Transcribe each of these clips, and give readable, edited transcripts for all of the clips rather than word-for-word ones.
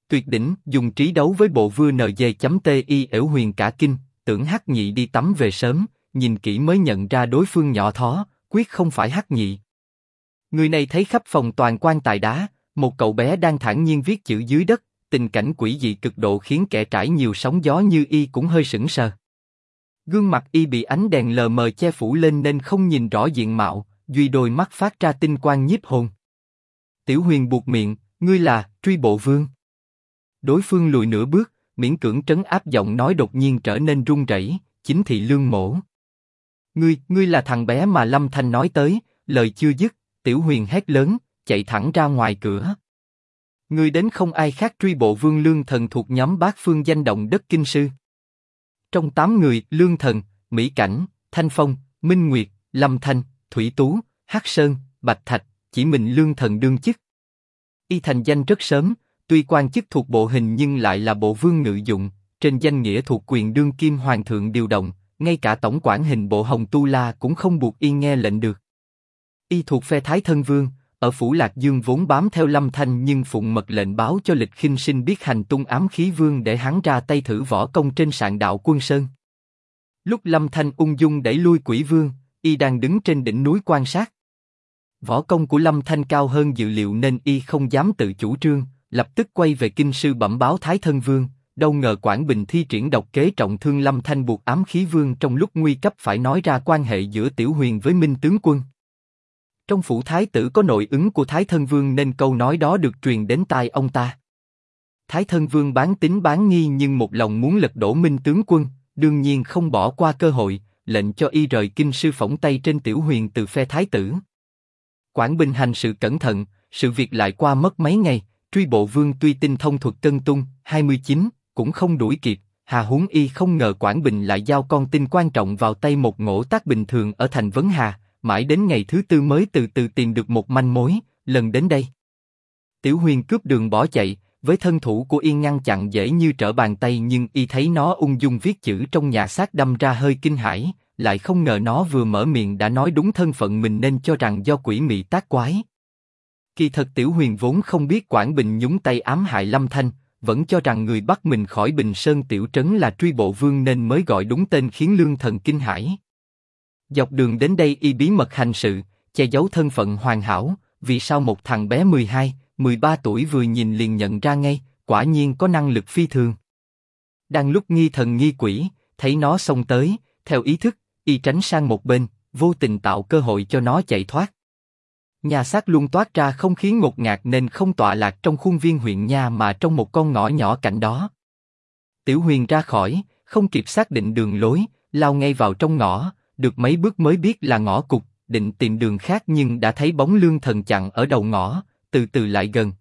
Tuyệt đỉnh, dùng trí đấu với bộ vưa NG.TI ẻo huyền cả kinh, tưởng Hắc Nhị đi tắm về sớm, nhìn kỹ mới nhận ra đối phương nhỏ thó, quyết không phải Hắc Nhị. Người này thấy khắp phòng toàn quan tài đá, một cậu bé đang thản nhiên viết chữ dưới đất, tình cảnh quỷ dị cực độ khiến kẻ trải nhiều sóng gió như y cũng hơi sững sờ. Gương mặt y bị ánh đèn lờ mờ che phủ lên nên không nhìn rõ diện mạo, duy đôi mắt phát ra tinh quang nhiếp hồn. Tiểu Huyền buột miệng, ngươi là Truy Bộ Vương. Đối phương lùi nửa bước, miễn cưỡng trấn áp giọng nói đột nhiên trở nên run rẩy. Chính thị Lương Mổ. Ngươi là thằng bé mà Lâm Thanh nói tới. Lời chưa dứt, Tiểu Huyền hét lớn, chạy thẳng ra ngoài cửa. Ngươi đến không ai khác Truy Bộ Vương Lương Thần thuộc nhóm bát phương danh động đất kinh sư. Trong 8 người, Lương Thần, Mỹ Cảnh, Thanh Phong, Minh Nguyệt, Lâm Thanh, Thủy Tú, Hắc Sơn, Bạch Thạch, chỉ mình Lương Thần đương chức. Y thành danh rất sớm, tuy quan chức thuộc bộ hình nhưng lại là bộ vương ngự dụng, trên danh nghĩa thuộc quyền đương kim hoàng thượng điều động, ngay cả tổng quản hình bộ Hồng Tu La cũng không buộc y nghe lệnh được. Y thuộc phe Thái Thân Vương, ở phủ Lạc Dương vốn bám theo Lâm Thanh nhưng phụng mật lệnh báo cho Lịch Khinh Sinh biết hành tung ám khí vương để hắn ra tay thử võ công trên sạn đạo Quân Sơn. Lúc Lâm Thanh ung dung đẩy lui Quỷ Vương, y đang đứng trên đỉnh núi quan sát. Võ công của Lâm Thanh cao hơn dự liệu nên y không dám tự chủ trương, lập tức quay về kinh sư bẩm báo Thái Thân Vương. Đâu ngờ Quảng Bình thi triển độc kế trọng thương Lâm Thanh buộc ám khí vương trong lúc nguy cấp phải nói ra quan hệ giữa Tiểu Huyền với Minh tướng quân. Trong phủ thái tử có nội ứng của Thái Thân Vương nên câu nói đó được truyền đến tai ông ta. Thái Thân Vương bán tín bán nghi nhưng một lòng muốn lật đổ Minh tướng quân, đương nhiên không bỏ qua cơ hội, lệnh cho y rời kinh sư phỏng tay trên Tiểu Huyền từ phe thái tử. Quảng Bình hành sự cẩn thận, sự việc lại qua mất mấy ngày, Truy Bộ Vương tuy tinh thông thuật cân tung, 29, cũng không đuổi kịp, hà huống y không ngờ Quảng Bình lại giao con tin quan trọng vào tay một ngỗ tác bình thường ở thành Vấn Hà, mãi đến ngày thứ tư mới từ từ tìm được một manh mối, lần đến đây. Tiểu Huyền cướp đường bỏ chạy, với thân thủ của y ngăn chặn dễ như trở bàn tay nhưng y thấy nó ung dung viết chữ trong nhà xác đâm ra hơi kinh hãi, lại không ngờ nó vừa mở miệng đã nói đúng thân phận mình nên cho rằng do quỷ mị tác quái. Kỳ thật Tiểu Huyền vốn không biết Quảng Bình nhúng tay ám hại Lâm Thanh, vẫn cho rằng người bắt mình khỏi Bình Sơn tiểu trấn là Truy Bộ Vương nên mới gọi đúng tên khiến Lương Thần kinh hãi. Dọc đường đến đây y bí mật hành sự, che giấu thân phận hoàn hảo, vì sao một thằng bé 12, 13 tuổi vừa nhìn liền nhận ra ngay, quả nhiên có năng lực phi thường. Đang lúc nghi thần nghi quỷ, thấy nó xông tới, theo ý thức, y tránh sang một bên, vô tình tạo cơ hội cho nó chạy thoát. Nhà xác luôn toát ra không khí ngột ngạt nên không tọa lạc trong khuôn viên huyện nha mà trong một con ngõ nhỏ cạnh đó. Tiểu Huyền ra khỏi, không kịp xác định đường lối, lao ngay vào trong ngõ, được mấy bước mới biết là ngõ cụt, định tìm đường khác nhưng đã thấy bóng Lương Thần chặn ở đầu ngõ, từ từ lại gần.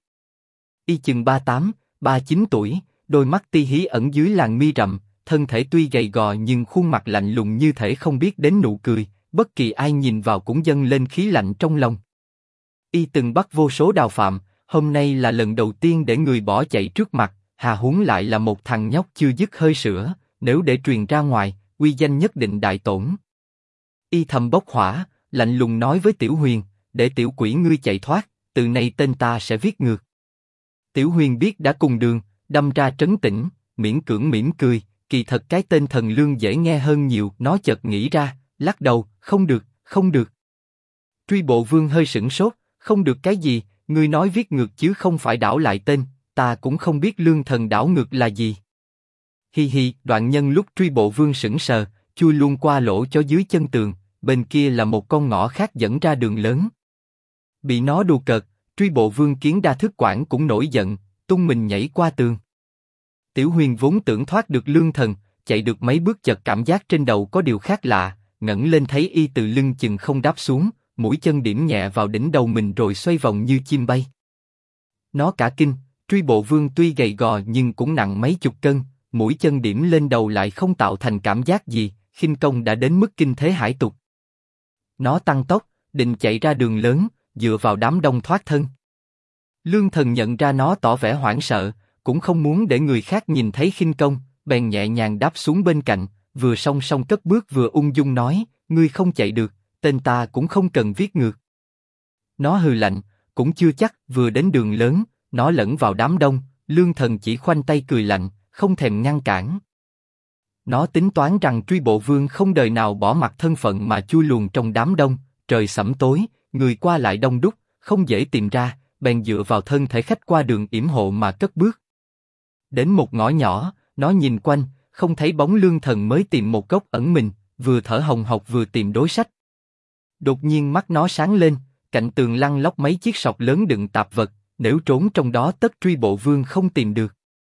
Y chừng 38, 39 tuổi, đôi mắt ti hí ẩn dưới làn mi rậm, thân thể tuy gầy gò nhưng khuôn mặt lạnh lùng như thể không biết đến nụ cười, bất kỳ ai nhìn vào cũng dâng lên khí lạnh trong lòng. Y từng bắt vô số đào phạm, hôm nay là lần đầu tiên để người bỏ chạy trước mặt, hà huống lại là một thằng nhóc chưa dứt hơi sữa, nếu để truyền ra ngoài, uy danh nhất định đại tổn. Y thầm bốc hỏa, lạnh lùng nói với Tiểu Huyền, để tiểu quỷ ngươi chạy thoát, từ nay tên ta sẽ viết ngược. Tiểu Huyền biết đã cùng đường, đâm ra trấn tĩnh, miễn cưỡng mỉm cười, kỳ thật cái tên Thần Lương dễ nghe hơn nhiều, nó chợt nghĩ ra, lắc đầu, không được, không được. Truy Bộ Vương hơi sửng sốt, không được cái gì, ngươi nói viết ngược chứ không phải đảo lại tên, ta cũng không biết Lương Thần đảo ngược là gì. Hi hi, đoạn nhân lúc Truy Bộ Vương sững sờ, chui luôn qua lỗ chó dưới chân tường, bên kia là một con ngõ khác dẫn ra đường lớn. Bị nó đùa cợt, Truy Bộ Vương Kiến Đa Thức Quản cũng nổi giận, tung mình nhảy qua tường. Tiểu Huyền vốn tưởng thoát được Lương Thần, chạy được mấy bước chợt cảm giác trên đầu có điều khác lạ, ngẩng lên thấy y từ lưng chừng không đáp xuống, mũi chân điểm nhẹ vào đỉnh đầu mình rồi xoay vòng như chim bay. Nó cả kinh, Truy Bộ Vương tuy gầy gò nhưng cũng nặng mấy chục cân, mũi chân điểm lên đầu lại không tạo thành cảm giác gì, khinh công đã đến mức kinh thế hải tục. Nó tăng tốc, định chạy ra đường lớn, dựa vào đám đông thoát thân. Lương Thần nhận ra nó tỏ vẻ hoảng sợ, cũng không muốn để người khác nhìn thấy khinh công, bèn nhẹ nhàng đáp xuống bên cạnh, vừa song song cất bước vừa ung dung nói, ngươi không chạy được, tên ta cũng không cần viết ngược. Nó hừ lạnh, cũng chưa chắc, vừa đến đường lớn, nó lẫn vào đám đông, Lương Thần chỉ khoanh tay cười lạnh, không thèm ngăn cản. Nó tính toán rằng Truy Bộ Vương không đời nào bỏ mặc thân phận mà chui luồn trong đám đông, trời sẫm tối, người qua lại đông đúc, không dễ tìm ra, bèn dựa vào thân thể khách qua đường yểm hộ mà cất bước. Đến một ngõ nhỏ, nó nhìn quanh, không thấy bóng Lương Thần mới tìm một góc ẩn mình, vừa thở hồng hộc vừa tìm đối sách. Đột nhiên mắt nó sáng lên, cạnh tường lăn lóc mấy chiếc sọt lớn đựng tạp vật, nếu trốn trong đó tất Truy Bộ Vương không tìm được.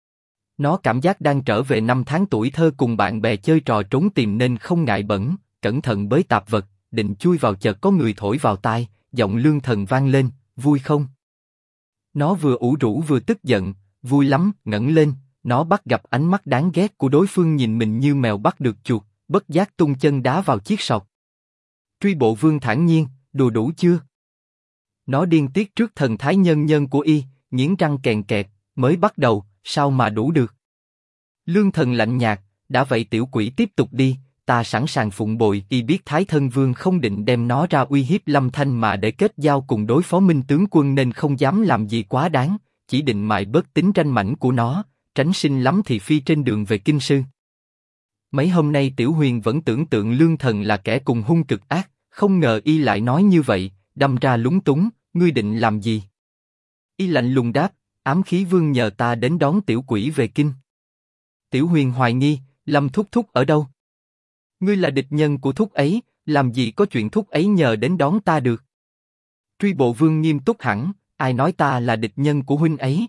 Nó cảm giác đang trở về năm tháng tuổi thơ cùng bạn bè chơi trò trốn tìm nên không ngại bẩn, cẩn thận bới tạp vật, định chui vào chợt có người thổi vào tai, giọng Lương Thần vang lên, vui không? Nó vừa ủ rũ vừa tức giận, vui lắm, ngẩng lên, nó bắt gặp ánh mắt đáng ghét của đối phương nhìn mình như mèo bắt được chuột, bất giác tung chân đá vào chiếc sọt. Truy Bộ Vương thản nhiên, đùa đủ chưa? Nó điên tiết trước thần thái nhân nhân của y, nghiến răng kèn kẹt, mới bắt đầu, sao mà đủ được? Lương Thần lạnh nhạt, đã vậy tiểu quỷ tiếp tục đi, ta sẵn sàng phụng bồi. Y biết Thái Thân Vương không định đem nó ra uy hiếp Lâm Thanh mà để kết giao cùng đối phó Minh tướng quân nên không dám làm gì quá đáng, chỉ định mài bớt tính ranh mãnh của nó, tránh sinh lắm thị phi trên đường về kinh sư. Mấy hôm nay Tiểu Huyền vẫn tưởng tượng Lương Thần là kẻ cùng hung cực ác, không ngờ y lại nói như vậy, đâm ra lúng túng, ngươi định làm gì? Y lạnh lùng đáp, ám khí vương nhờ ta đến đón tiểu quỷ về kinh. Tiểu Huyền hoài nghi, Lâm thúc thúc ở đâu? Ngươi là địch nhân của thúc ấy, làm gì có chuyện thúc ấy nhờ đến đón ta được? Truy Bộ Vương nghiêm túc hẳn, ai nói ta là địch nhân của huynh ấy?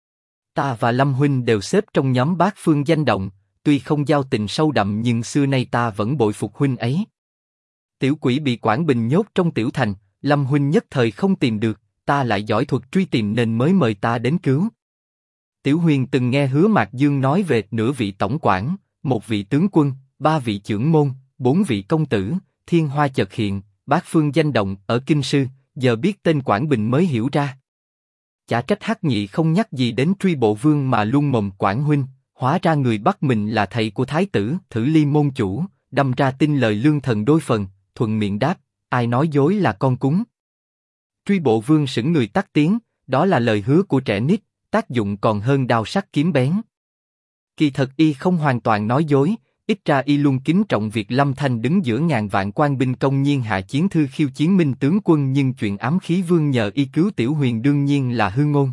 Ta và Lâm huynh đều xếp trong nhóm bát phương danh động, tuy không giao tình sâu đậm nhưng xưa nay ta vẫn bội phục huynh ấy. Tiểu quỷ bị Quảng Bình nhốt trong tiểu thành, Lâm huynh nhất thời không tìm được, ta lại giỏi thuật truy tìm nên mới mời ta đến cứu. Tiểu Huyền từng nghe Hứa Mạc Dương nói về nửa vị tổng quản, một vị tướng quân, ba vị chưởng môn, bốn vị công tử, thiên hoa chợt hiện, bát phương danh động ở kinh sư, giờ biết tên Quảng Bình mới hiểu ra. Chả trách Hắc Nhị không nhắc gì đến Truy Bộ Vương mà luôn mồm Quảng huynh, hóa ra người bắt mình là thầy của thái tử, Thử Ly môn chủ, đâm ra tin lời Lương Thần đôi phần, thuận miệng đáp, ai nói dối là con cúng. Truy Bộ Vương sững người tắt tiếng, đó là lời hứa của trẻ nít, tác dụng còn hơn đao sắc kiếm bén. Kỳ thật y không hoàn toàn nói dối, ít ra y luôn kính trọng việc Lâm Thanh đứng giữa ngàn vạn quan binh công nhiên hạ chiến thư khiêu chiến Minh tướng quân, nhưng chuyện ám khí vương nhờ y cứu Tiểu Huyền đương nhiên là hư ngôn.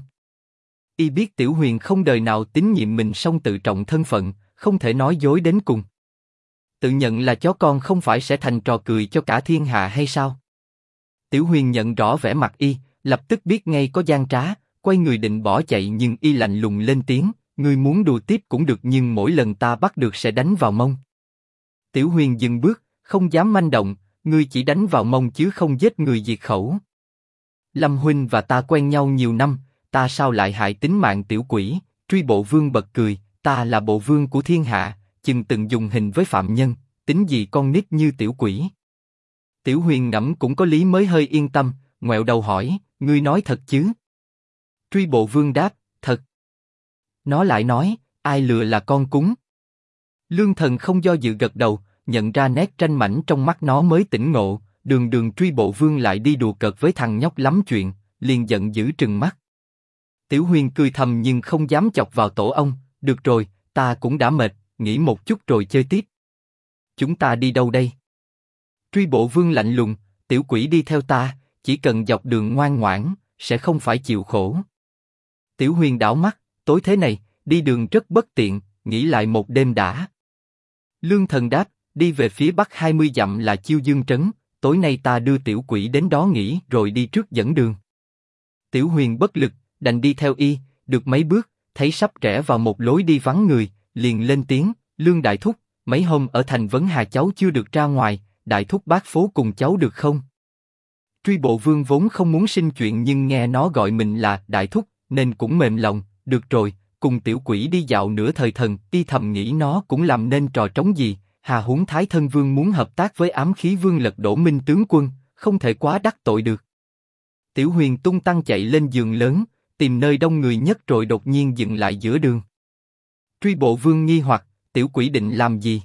Y biết Tiểu Huyền không đời nào tín nhiệm mình, song tự trọng thân phận, không thể nói dối đến cùng. Tự nhận là chó con không phải sẽ thành trò cười cho cả thiên hạ hay sao? Tiểu Huyền nhận rõ vẻ mặt y, lập tức biết ngay có gian trá, quay người định bỏ chạy nhưng y lạnh lùng lên tiếng, ngươi muốn đùa tiếp cũng được nhưng mỗi lần ta bắt được sẽ đánh vào mông. Tiểu Huyền dừng bước, không dám manh động, ngươi chỉ đánh vào mông chứ không giết người diệt khẩu. Lâm huynh và ta quen nhau nhiều năm, ta sao lại hại tính mạng tiểu quỷ? Truy Bộ Vương bật cười, ta là bộ vương của thiên hạ, chừng từng dùng hình với phạm nhân, tính gì con nít như tiểu quỷ. Tiểu Huyền ngẫm cũng có lý mới hơi yên tâm, ngoẹo đầu hỏi, ngươi nói thật chứ? Truy Bộ Vương đáp, thật. Nó lại nói, ai lừa là con cúng. Lương Thần không do dự gật đầu, nhận ra nét tranh mảnh trong mắt nó mới tỉnh ngộ, đường đường Truy Bộ Vương lại đi đùa cợt với thằng nhóc lắm chuyện, liền giận dữ trừng mắt. Tiểu Huyền cười thầm nhưng không dám chọc vào tổ ông, được rồi, ta cũng đã mệt, nghỉ một chút rồi chơi tiếp. Chúng ta đi đâu đây? Truy Bộ Vương lạnh lùng, tiểu quỷ đi theo ta, chỉ cần dọc đường ngoan ngoãn, sẽ không phải chịu khổ. Tiểu Huyền đảo mắt, tối thế này, đi đường rất bất tiện, nghỉ lại một đêm đã. Lương Thần đáp, đi về phía bắc 20 dặm là Chiêu Dương Trấn, tối nay ta đưa tiểu quỷ đến đó nghỉ rồi đi trước dẫn đường. Tiểu Huyền bất lực, đành đi theo y, được mấy bước, thấy sắp rẽ vào một lối đi vắng người, liền lên tiếng, Lương Đại Thúc, mấy hôm ở thành Vấn Hà cháu chưa được ra ngoài, Đại Thúc bác phố cùng cháu được không? Truy Bộ Vương vốn không muốn sinh chuyện nhưng nghe nó gọi mình là Đại Thúc, nên cũng mềm lòng, được rồi, cùng tiểu quỷ đi dạo nửa thời thần, y thầm nghĩ nó cũng làm nên trò trống gì, hà huống Thái Thân Vương muốn hợp tác với ám khí vương lật đổ Minh tướng quân, không thể quá đắc tội được. Tiểu Huyền tung tăng chạy lên giường lớn, tìm nơi đông người nhất rồi đột nhiên dừng lại giữa đường. Truy Bộ Vương nghi hoặc, tiểu quỷ định làm gì?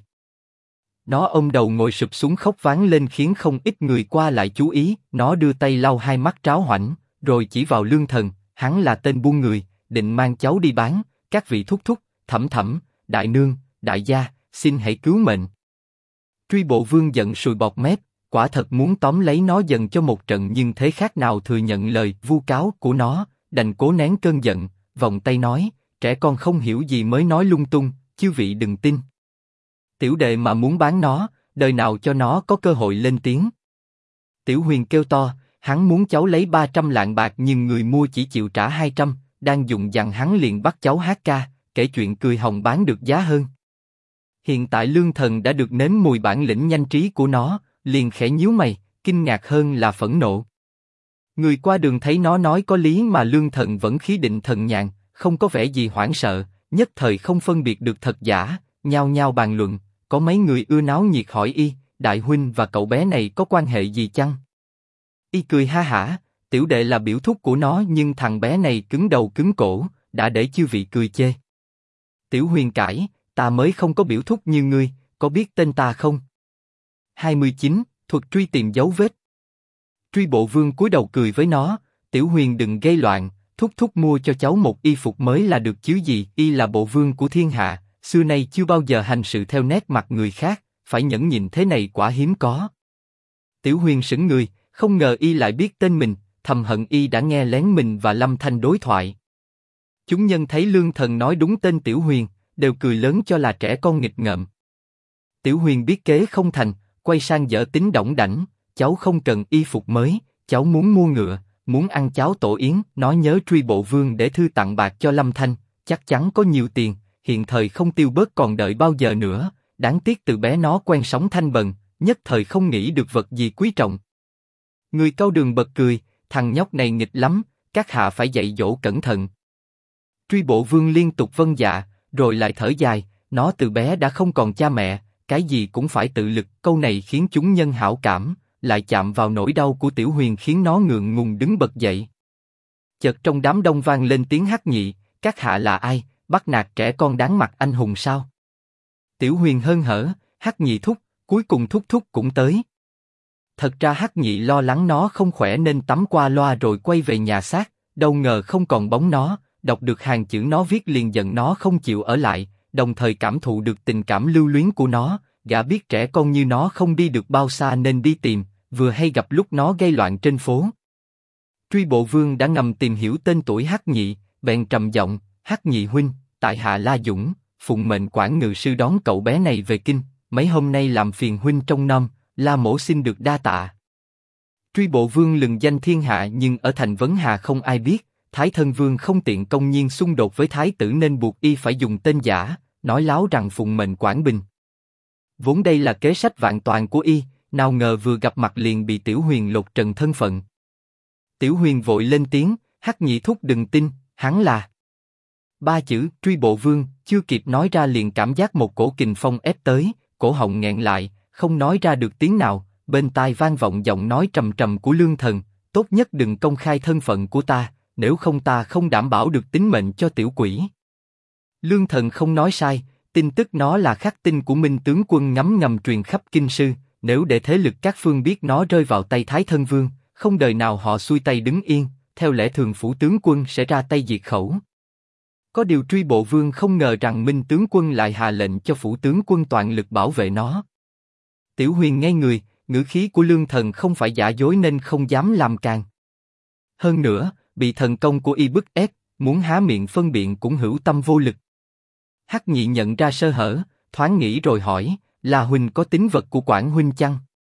Nó ôm đầu ngồi sụp xuống khóc váng lên khiến không ít người qua lại chú ý, nó đưa tay lau hai mắt tráo hoảnh, rồi chỉ vào Lương Thần, hắn là tên buôn người, định mang cháu đi bán, các vị thúc thúc, thẩm thẩm, đại nương, đại gia, xin hãy cứu mệnh. Truy Bộ Vương giận sùi bọt mép, quả thật muốn tóm lấy nó dần cho một trận nhưng thế khác nào thừa nhận lời vu cáo của nó, đành cố nén cơn giận, vòng tay nói, trẻ con không hiểu gì mới nói lung tung, chư vị đừng tin. Tiểu đệ mà muốn bán nó, đời nào cho nó có cơ hội lên tiếng. Tiểu Huyền kêu to, hắn muốn cháu lấy 300 lạng bạc nhưng người mua chỉ chịu trả 200, đang dùng dằn hắn liền bắt cháu hát ca, kể chuyện cười hồng bán được giá hơn. Hiện tại Lương Thần đã được nếm mùi bản lĩnh nhanh trí của nó, liền khẽ nhíu mày, kinh ngạc hơn là phẫn nộ. Người qua đường thấy nó nói có lý mà Lương Thần vẫn khí định thần nhàn, không có vẻ gì hoảng sợ, nhất thời không phân biệt được thật giả, nhao nhao bàn luận, có mấy người ưa náo nhiệt hỏi y, đại huynh và cậu bé này có quan hệ gì chăng? Y cười ha hả, tiểu đệ là biểu thúc của nó nhưng thằng bé này cứng đầu cứng cổ, đã để chư vị cười chê. Tiểu Huyền cãi, ta mới không có biểu thúc như ngươi, có biết tên ta không? 29. Thuật truy tìm dấu vết. Truy Bộ Vương cúi đầu cười với nó, Tiểu Huyền đừng gây loạn, thúc thúc mua cho cháu một y phục mới là được chứ gì, y là bộ vương của thiên hạ, xưa nay chưa bao giờ hành sự theo nét mặt người khác, phải nhẫn nhịn thế này quả hiếm có. Tiểu Huyền sững người, không ngờ y lại biết tên mình, thầm hận y đã nghe lén mình và Lâm Thanh đối thoại. Chúng nhân thấy Lương Thần nói đúng tên Tiểu Huyền, đều cười lớn cho là trẻ con nghịch ngợm. Tiểu Huyền biết kế không thành, quay sang dở tính đỏng đảnh, cháu không cần y phục mới, cháu muốn mua ngựa, muốn ăn cháo tổ yến, nó nhớ Truy Bộ Vương để thư tặng bạc cho Lâm Thanh, chắc chắn có nhiều tiền, hiện thời không tiêu bớt còn đợi bao giờ nữa, đáng tiếc từ bé nó quen sống thanh bần, nhất thời không nghĩ được vật gì quý trọng. Người cau đường bật cười, thằng nhóc này nghịch lắm, các hạ phải dạy dỗ cẩn thận. Truy Bộ Vương liên tục vâng dạ, rồi lại thở dài, nó từ bé đã không còn cha mẹ, cái gì cũng phải tự lực, câu này khiến chúng nhân hảo cảm, lại chạm vào nỗi đau của Tiểu Huyền khiến nó ngượng ngùng đứng bật dậy. Chợt trong đám đông vang lên tiếng hắc nhị, các hạ là ai, bắt nạt trẻ con đáng mặt anh hùng sao? Tiểu Huyền hớn hở, hắc nhị thúc, cuối cùng thúc thúc cũng tới. Thật ra hắc nhị lo lắng nó không khỏe nên tắm qua loa rồi quay về nhà xác, đâu ngờ không còn bóng nó, đọc được hàng chữ nó viết liền giận nó không chịu ở lại, đồng thời cảm thụ được tình cảm lưu luyến của nó, gã biết trẻ con như nó không đi được bao xa nên đi tìm, vừa hay gặp lúc nó gây loạn trên phố. Truy Bộ Vương đã ngầm tìm hiểu tên tuổi hắc nhị, bèn trầm giọng, hắc nhị huynh, tại hạ La Dũng, phụng mệnh quản ngự sư đón cậu bé này về kinh, mấy hôm nay làm phiền huynh trông nom, La mỗ xin được đa tạ. Truy Bộ Vương lừng danh thiên hạ nhưng ở thành Vấn Hà không ai biết, Thái Thân Vương không tiện công nhiên xung đột với Thái tử nên buộc y phải dùng tên giả, nói láo rằng phụng mệnh quản bình. Vốn đây là kế sách vạn toàn của y, nào ngờ vừa gặp mặt liền bị Tiểu Huyền lột trần thân phận. Tiểu Huyền vội lên tiếng, hắc nhị thúc đừng tin, hắn là. Ba chữ Truy Bộ Vương chưa kịp nói ra liền cảm giác một cổ kình phong ép tới, cổ họng nghẹn lại, không nói ra được tiếng nào. Bên tai vang vọng giọng nói trầm trầm của Lương Thần, tốt nhất đừng công khai thân phận của ta, nếu không ta không đảm bảo được tính mệnh cho tiểu quỷ. Lương Thần không nói sai, tin tức nó là khắc tinh của Minh tướng quân ngấm ngầm truyền khắp kinh sư, nếu để thế lực các phương biết nó rơi vào tay Thái Thân Vương, không đời nào họ xuôi tay đứng yên, theo lẽ thường phủ tướng quân sẽ ra tay diệt khẩu. Có điều Truy Bộ Vương không ngờ rằng Minh tướng quân lại hạ lệnh cho phủ tướng quân toàn lực bảo vệ nó. Tiểu Huyền ngây người, ngữ khí của Lương Thần không phải giả dối nên không dám làm càng. Hơn nữa, bị thần công của y bức ép, muốn há miệng phân biện cũng hữu tâm vô lực. Hắc nhị nhận ra sơ hở, thoáng nghĩ rồi hỏi, là huynh có tín vật của Quản huynh chăng?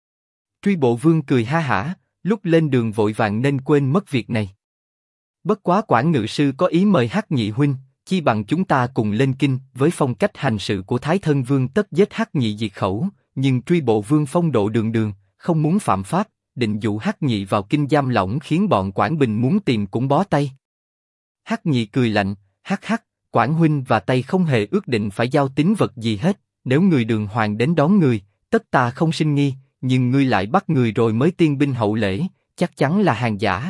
Truy Bộ Vương cười ha hả, lúc lên đường vội vàng nên quên mất việc này. Bất quá Quản ngự sư có ý mời Hắc nhị huynh, chi bằng chúng ta cùng lên kinh, với phong cách hành sự của Thái Thân Vương tất giết Hắc nhị diệt khẩu, nhưng Truy Bộ Vương phong độ đường đường, không muốn phạm pháp, định dụ Hắc nhị vào kinh giam lỏng khiến bọn Quản Bình muốn tìm cũng bó tay. Hắc nhị cười lạnh, hắc hắc, Quản huynh và Tây không hề ước định phải giao tín vật gì hết, nếu người Đường Hoàng đến đón người, tất ta không sinh nghi, nhưng ngươi lại bắt người rồi mới tiên binh hậu lễ, chắc chắn là hàng giả.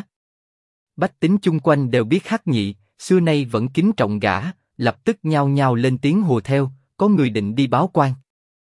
Bách tính chung quanh đều biết Hắc nhị, xưa nay vẫn kính trọng gã, lập tức nhao nhao lên tiếng hùa theo, có người định đi báo quan.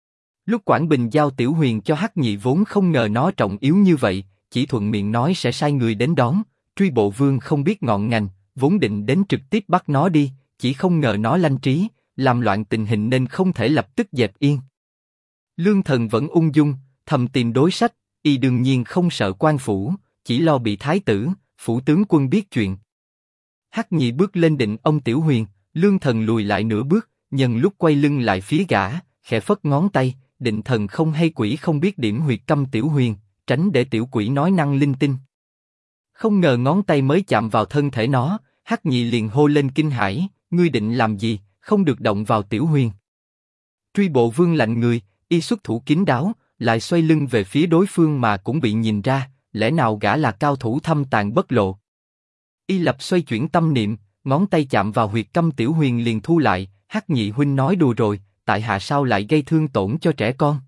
Lúc Quản Bình giao Tiểu Huyền cho Hắc nhị vốn không ngờ nó trọng yếu như vậy, chỉ thuận miệng nói sẽ sai người đến đón, Truy Bộ Vương không biết ngọn ngành, vốn định đến trực tiếp bắt nó đi, chỉ không ngờ nó lanh trí, làm loạn tình hình nên không thể lập tức dẹp yên. Lương Thần vẫn ung dung, thầm tìm đối sách, y đương nhiên không sợ quan phủ, chỉ lo bị thái tử, phủ tướng quân biết chuyện. Hắc Nhị bước lên định ông Tiểu Huyền, Lương Thần lùi lại nửa bước, nhân lúc quay lưng lại phía gã, khẽ phất ngón tay, định thần không hay quỷ không biết điểm huyệt câm Tiểu Huyền, tránh để tiểu quỷ nói năng linh tinh. Không ngờ ngón tay mới chạm vào thân thể nó, Hắc Nhị liền hô lên kinh hãi, ngươi định làm gì, không được động vào Tiểu Huyền. Truy Bộ Vương lạnh người, y xuất thủ kín đáo, lại xoay lưng về phía đối phương mà cũng bị nhìn ra, lẽ nào gã là cao thủ thâm tàng bất lộ. Y lập xoay chuyển tâm niệm, ngón tay chạm vào huyệt câm Tiểu Huyền liền thu lại, Hắc Nhị huynh nói đùa rồi, tại hạ sao lại gây thương tổn cho trẻ con?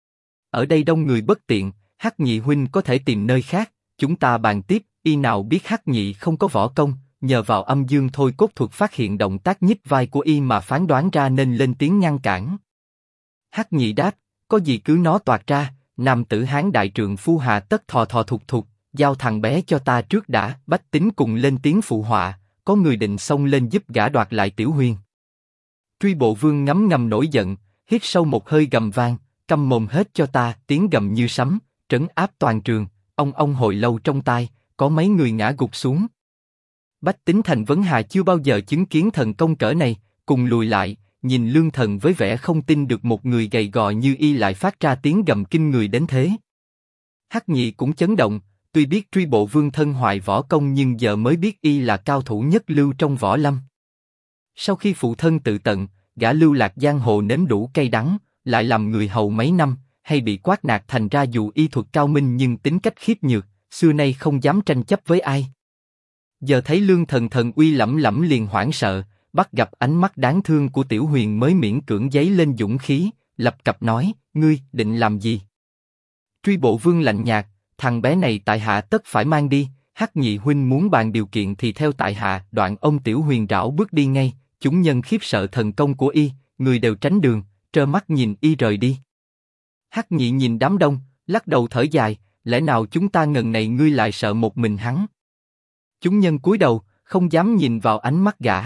Ở đây đông người bất tiện, Hắc Nhị huynh có thể tìm nơi khác, chúng ta bàn tiếp. Y nào biết Hắc Nhị không có võ công, nhờ vào âm dương thôi cốt thuật phát hiện động tác nhích vai của y mà phán đoán ra nên lên tiếng ngăn cản. Hắc Nhị đáp, có gì cứ nó toạc ra, nam tử hán đại trượng phu hà tất thò thò thục thục, giao thằng bé cho ta trước đã. Bách Tính cùng lên tiếng phụ họa, có người định xông lên giúp gã đoạt lại Tiểu Huyền. Truy Bộ Vương ngấm ngầm nổi giận, hít sâu một hơi gầm vang, câm mồm hết cho ta, tiếng gầm như sấm, trấn áp toàn trường, ông hồi lâu trong tai. Có mấy người ngã gục xuống. Bách Tính thành Vấn Hà chưa bao giờ chứng kiến thần công cỡ này, cùng lùi lại, nhìn Lương Thần với vẻ không tin được một người gầy gò như y lại phát ra tiếng gầm kinh người đến thế. Hắc Nhị cũng chấn động, tuy biết Truy Bộ Vương thân hoại võ công nhưng giờ mới biết y là cao thủ nhất lưu trong võ lâm. Sau khi phụ thân tự tận, gã lưu lạc giang hồ nếm đủ cay đắng, lại làm người hầu mấy năm, hay bị quát nạt thành ra dù y thuật cao minh nhưng tính cách khiếp nhược. Xưa nay không dám tranh chấp với ai. Giờ thấy Lương Thần thần uy lẫm lẫm liền hoảng sợ, bắt gặp ánh mắt đáng thương của Tiểu Huyền mới miễn cưỡng dấy lên dũng khí, lập cập nói, ngươi định làm gì? Truy Bộ Vương lạnh nhạt, thằng bé này tại hạ tất phải mang đi. Hắc Nhị huynh muốn bàn điều kiện thì theo tại hạ. Đoạn ông Tiểu Huyền rảo bước đi ngay, chúng nhân khiếp sợ thần công của y, người đều tránh đường, trơ mắt nhìn y rời đi. Hắc Nhị nhìn đám đông, lắc đầu thở dài. Lẽ nào chúng ta ngần này ngươi lại sợ một mình hắn? Chúng nhân cúi đầu, không dám nhìn vào ánh mắt gã.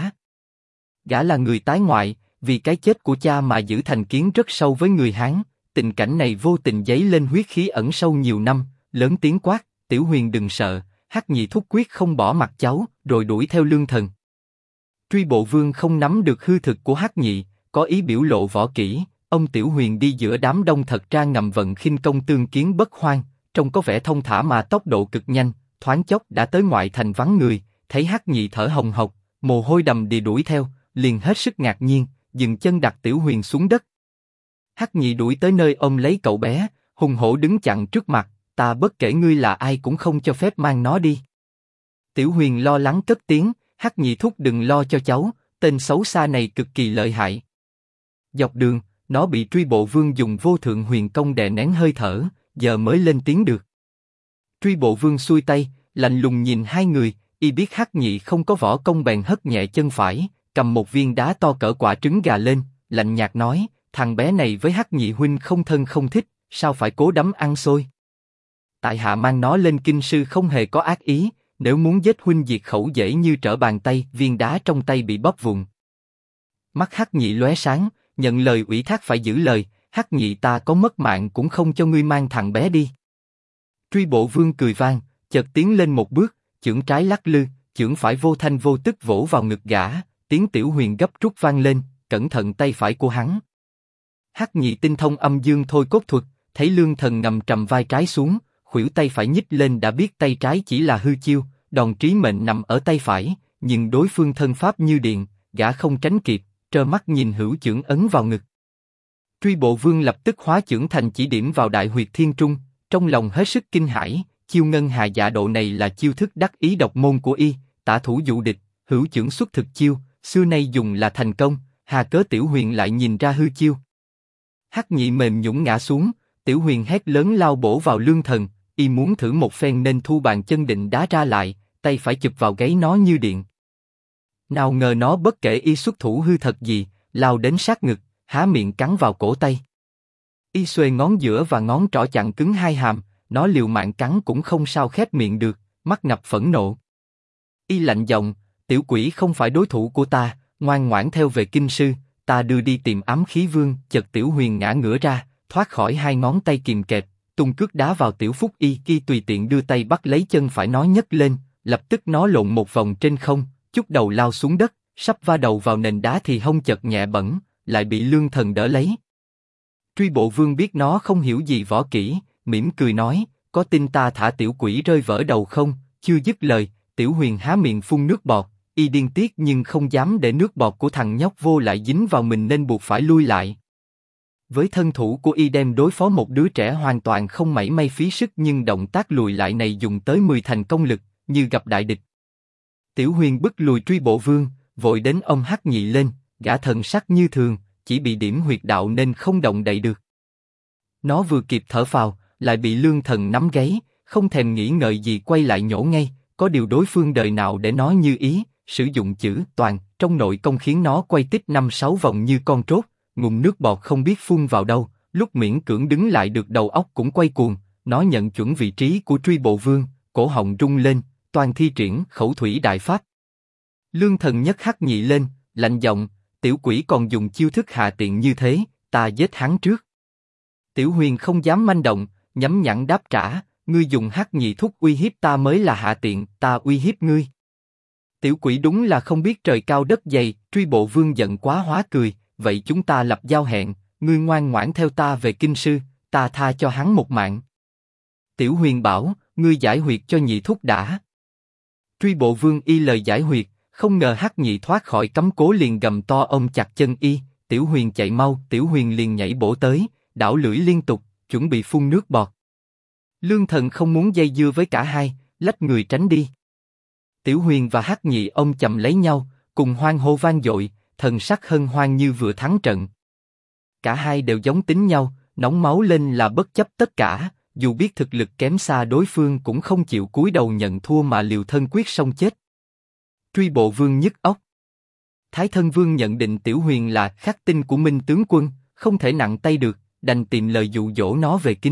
Gã là người tái ngoại, vì cái chết của cha mà giữ thành kiến rất sâu với người Hán. Tình cảnh này vô tình dấy lên huyết khí ẩn sâu nhiều năm, lớn tiếng quát, Tiểu Huyền đừng sợ. Hắc Nhị thúc quyết không bỏ mặc cháu, rồi đuổi theo Lương Thần. Truy Bộ Vương không nắm được hư thực của Hắc Nhị, có ý biểu lộ võ kỹ. Ông Tiểu Huyền đi giữa đám đông thật ra ngầm vận khinh công tương kiến bất hoang. Trông có vẻ thông thả mà tốc độ cực nhanh, thoáng chốc đã tới ngoại thành vắng người, thấy Hắc Nhị thở hồng hộc, mồ hôi đầm đìa đuổi theo, liền hết sức ngạc nhiên, dừng chân đặt Tiểu Huyền xuống đất. Hắc Nhị đuổi tới nơi ôm lấy cậu bé, hùng hổ đứng chặn trước mặt, ta bất kể ngươi là ai cũng không cho phép mang nó đi. Tiểu Huyền lo lắng cất tiếng, Hắc Nhị thúc đừng lo cho cháu, tên xấu xa này cực kỳ lợi hại. Dọc đường, nó bị Truy Bộ Vương dùng vô thượng huyền công đè nén hơi thở, giờ mới lên tiếng được. Truy Bộ Vương xuôi tay, lạnh lùng nhìn hai người, y biết Hắc Nhị không có võ công bèn hất nhẹ chân phải, cầm một viên đá to cỡ quả trứng gà lên, lạnh nhạt nói, thằng bé này với Hắc Nhị huynh không thân không thích, sao phải cố đắm ăn xôi? Tại hạ mang nó lên kinh sư không hề có ác ý, nếu muốn giết huynh diệt khẩu dễ như trở bàn tay. Viên đá trong tay bị bóp vụn. Mắt Hắc Nhị lóe sáng, nhận lời ủy thác phải giữ lời. Hắc Nhị ta có mất mạng cũng không cho ngươi mang thằng bé đi. Truy Bộ Vương cười vang, chợt tiến lên một bước, chưởng trái lắc lư, chưởng phải vô thanh vô tức vỗ vào ngực gã, tiếng Tiểu Huyền gấp rút vang lên, cẩn thận tay phải của hắn. Hắc Nhị tinh thông âm dương thôi cốt thuật, thấy Lương Thần ngầm trầm vai trái xuống, khuỷu tay phải nhích lên đã biết tay trái chỉ là hư chiêu, đòn trí mệnh nằm ở tay phải, nhưng đối phương thân pháp như điện, gã không tránh kịp, trơ mắt nhìn hữu chưởng ấn vào ngực. Truy Bộ Vương lập tức hóa chưởng thành chỉ điểm vào đại huyệt thiên trung, trong lòng hết sức kinh hãi, chiêu ngân hà dạ độ này là chiêu thức đắc ý độc môn của y, tả thủ dụ địch, hữu chưởng xuất thực chiêu, xưa nay dùng là thành công, hà cớ Tiểu Huyền lại nhìn ra hư chiêu. Hắc Nhị mềm nhũn ngã xuống, Tiểu Huyền hét lớn lao bổ vào Lương Thần, y muốn thử một phen nên thu bàn chân định đá ra lại, tay phải chụp vào gáy nó như điện. Nào ngờ nó bất kể y xuất thủ hư thật gì, lao đến sát ngực, há miệng cắn vào cổ tay. Y xuề ngón giữa và ngón trỏ chặn cứng hai hàm, nó liều mạng cắn cũng không sao khép miệng được, mắt ngập phẫn nộ. Y lạnh giọng, tiểu quỷ không phải đối thủ của ta, ngoan ngoãn theo về kinh sư, ta đưa đi tìm ám khí vương. Chợt Tiểu Huyền ngã ngửa ra, thoát khỏi hai ngón tay kìm kẹp, tung cước đá vào Tiểu Phúc Y. Khi tùy tiện đưa tay bắt lấy chân phải nó nhấc lên, lập tức nó lộn một vòng trên không, chút đầu lao xuống đất, sắp va đầu vào nền đá thì hông chợt nhẹ bẫng, lại bị Lương Thần đỡ lấy. Truy Bộ Vương biết nó không hiểu gì võ kỹ, mỉm cười nói, có tin ta thả tiểu quỷ rơi vỡ đầu không? Chưa dứt lời, Tiểu Huyền há miệng phun nước bọt, y điên tiết nhưng không dám để nước bọt của thằng nhóc vô lại dính vào mình nên buộc phải lui lại. Với thân thủ của y đem đối phó một đứa trẻ hoàn toàn không mảy may phí sức, nhưng động tác lùi lại này dùng tới 10 thành công lực, như gặp đại địch. Tiểu Huyền bức lùi Truy Bộ Vương, vội đến ông Hắc Nhị lên, gã thần sắc như thường, chỉ bị điểm huyệt đạo nên không động đậy được. Nó vừa kịp thở phào, lại bị Lương Thần nắm gáy, không thèm nghĩ ngợi gì quay lại nhổ ngay. Có điều đối phương đời nào để nó như ý, sử dụng chữ toàn trong nội công khiến nó quay tích 5-6 vòng như con trốt, ngụm nước bọt không biết phun vào đâu. Lúc miễn cưỡng đứng lại được đầu óc cũng quay cuồng. Nó nhận chuẩn vị trí của Truy Bộ Vương, cổ họng rung lên, toàn thi triển Khẩu Thủy Đại Pháp. Lương Thần nhấc Hắc Nhị lên, lạnh giọng, tiểu quỷ còn dùng chiêu thức hạ tiện như thế, ta giết hắn trước. Tiểu Huyền không dám manh động, nhắm nhẵn đáp trả, ngươi dùng Hắc Nhị thúc uy hiếp ta mới là hạ tiện, ta uy hiếp ngươi. Tiểu quỷ đúng là không biết trời cao đất dày. Truy Bộ Vương giận quá hóa cười, vậy chúng ta lập giao hẹn, ngươi ngoan ngoãn theo ta về kinh sư, ta tha cho hắn một mạng. Tiểu Huyền bảo, ngươi giải huyệt cho Nhị thúc đã. Truy Bộ Vương y lời giải huyệt, không ngờ Hắc Nhị thoát khỏi cấm cố liền gầm to ôm chặt chân y. Tiểu Huyền chạy mau, Tiểu Huyền liền nhảy bổ tới, đảo lưỡi liên tục, chuẩn bị phun nước bọt. Lương Thần không muốn dây dưa với cả hai, lách người tránh đi. Tiểu Huyền và Hắc Nhị ôm chầm lấy nhau, cùng hoan hô vang dội, thần sắc hân hoan như vừa thắng trận. Cả hai đều giống tính nhau, nóng máu lên là bất chấp tất cả, dù biết thực lực kém xa đối phương cũng không chịu cúi đầu nhận thua mà liều thân quyết sống chết. Truy Bộ Vương nhức óc. Thái Thân Vương nhận định Tiểu Huyền là khắc tinh của Minh tướng quân, không thể nặng tay được, đành tìm lời dụ dỗ nó về kinh.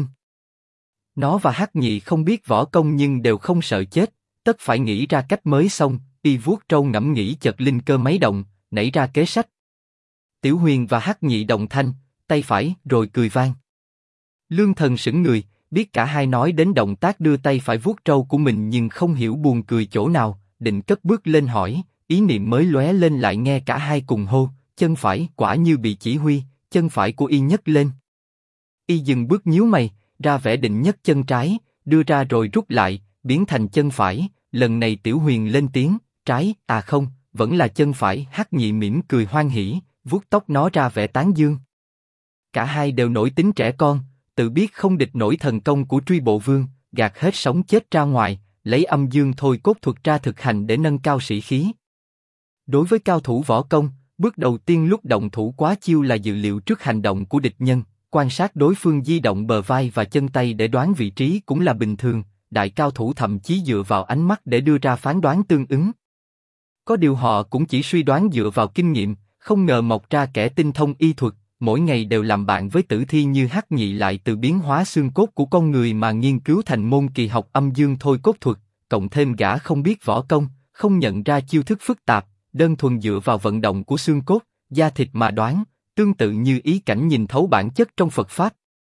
Nó và Hắc Nhị không biết võ công nhưng đều không sợ chết, tất phải nghĩ ra cách mới xong. Y vuốt trâu ngẫm nghĩ chợt linh cơ máy động, nảy ra kế sách. Tiểu Huyền và Hắc Nhị đồng thanh, tay phải, rồi cười vang. Lương Thần sững người, biết cả hai nói đến động tác đưa tay phải vuốt trâu của mình nhưng không hiểu buồn cười chỗ nào, định cất bước lên hỏi, ý niệm mới lóe lên lại nghe cả hai cùng hô, chân phải. Quả như bị chỉ huy, chân phải của y nhấc lên. Y dừng bước nhíu mày, ra vẻ định nhấc chân trái, đưa ra rồi rút lại, biến thành chân phải. Lần này Tiểu Huyền lên tiếng, trái, à không, vẫn là chân phải. Hắc Nhị mỉm cười hoan hỉ, vuốt tóc nó ra vẻ tán dương. Cả hai đều nổi tính trẻ con, tự biết không địch nổi thần công của Truy Bộ Vương, gạt hết sống chết ra ngoài, lấy âm dương thôi cốt thuật ra thực hành để nâng cao sĩ khí. Đối với cao thủ võ công, bước đầu tiên lúc động thủ quá chiêu là dự liệu trước hành động của địch nhân, quan sát đối phương di động bờ vai và chân tay để đoán vị trí cũng là bình thường. Đại cao thủ thậm chí dựa vào ánh mắt để đưa ra phán đoán tương ứng. Có điều họ cũng chỉ suy đoán dựa vào kinh nghiệm, không ngờ mọc ra kẻ tinh thông y thuật, mỗi ngày đều làm bạn với tử thi như Hắc Nhị lại từ biến hóa xương cốt của con người mà nghiên cứu thành môn kỳ học âm dương thôi cốt thuật, cộng thêm gã không biết võ công, không nhận ra chiêu thức phức tạp, đơn thuần dựa vào vận động của xương cốt, da thịt mà đoán, tương tự như ý cảnh nhìn thấu bản chất trong Phật Pháp.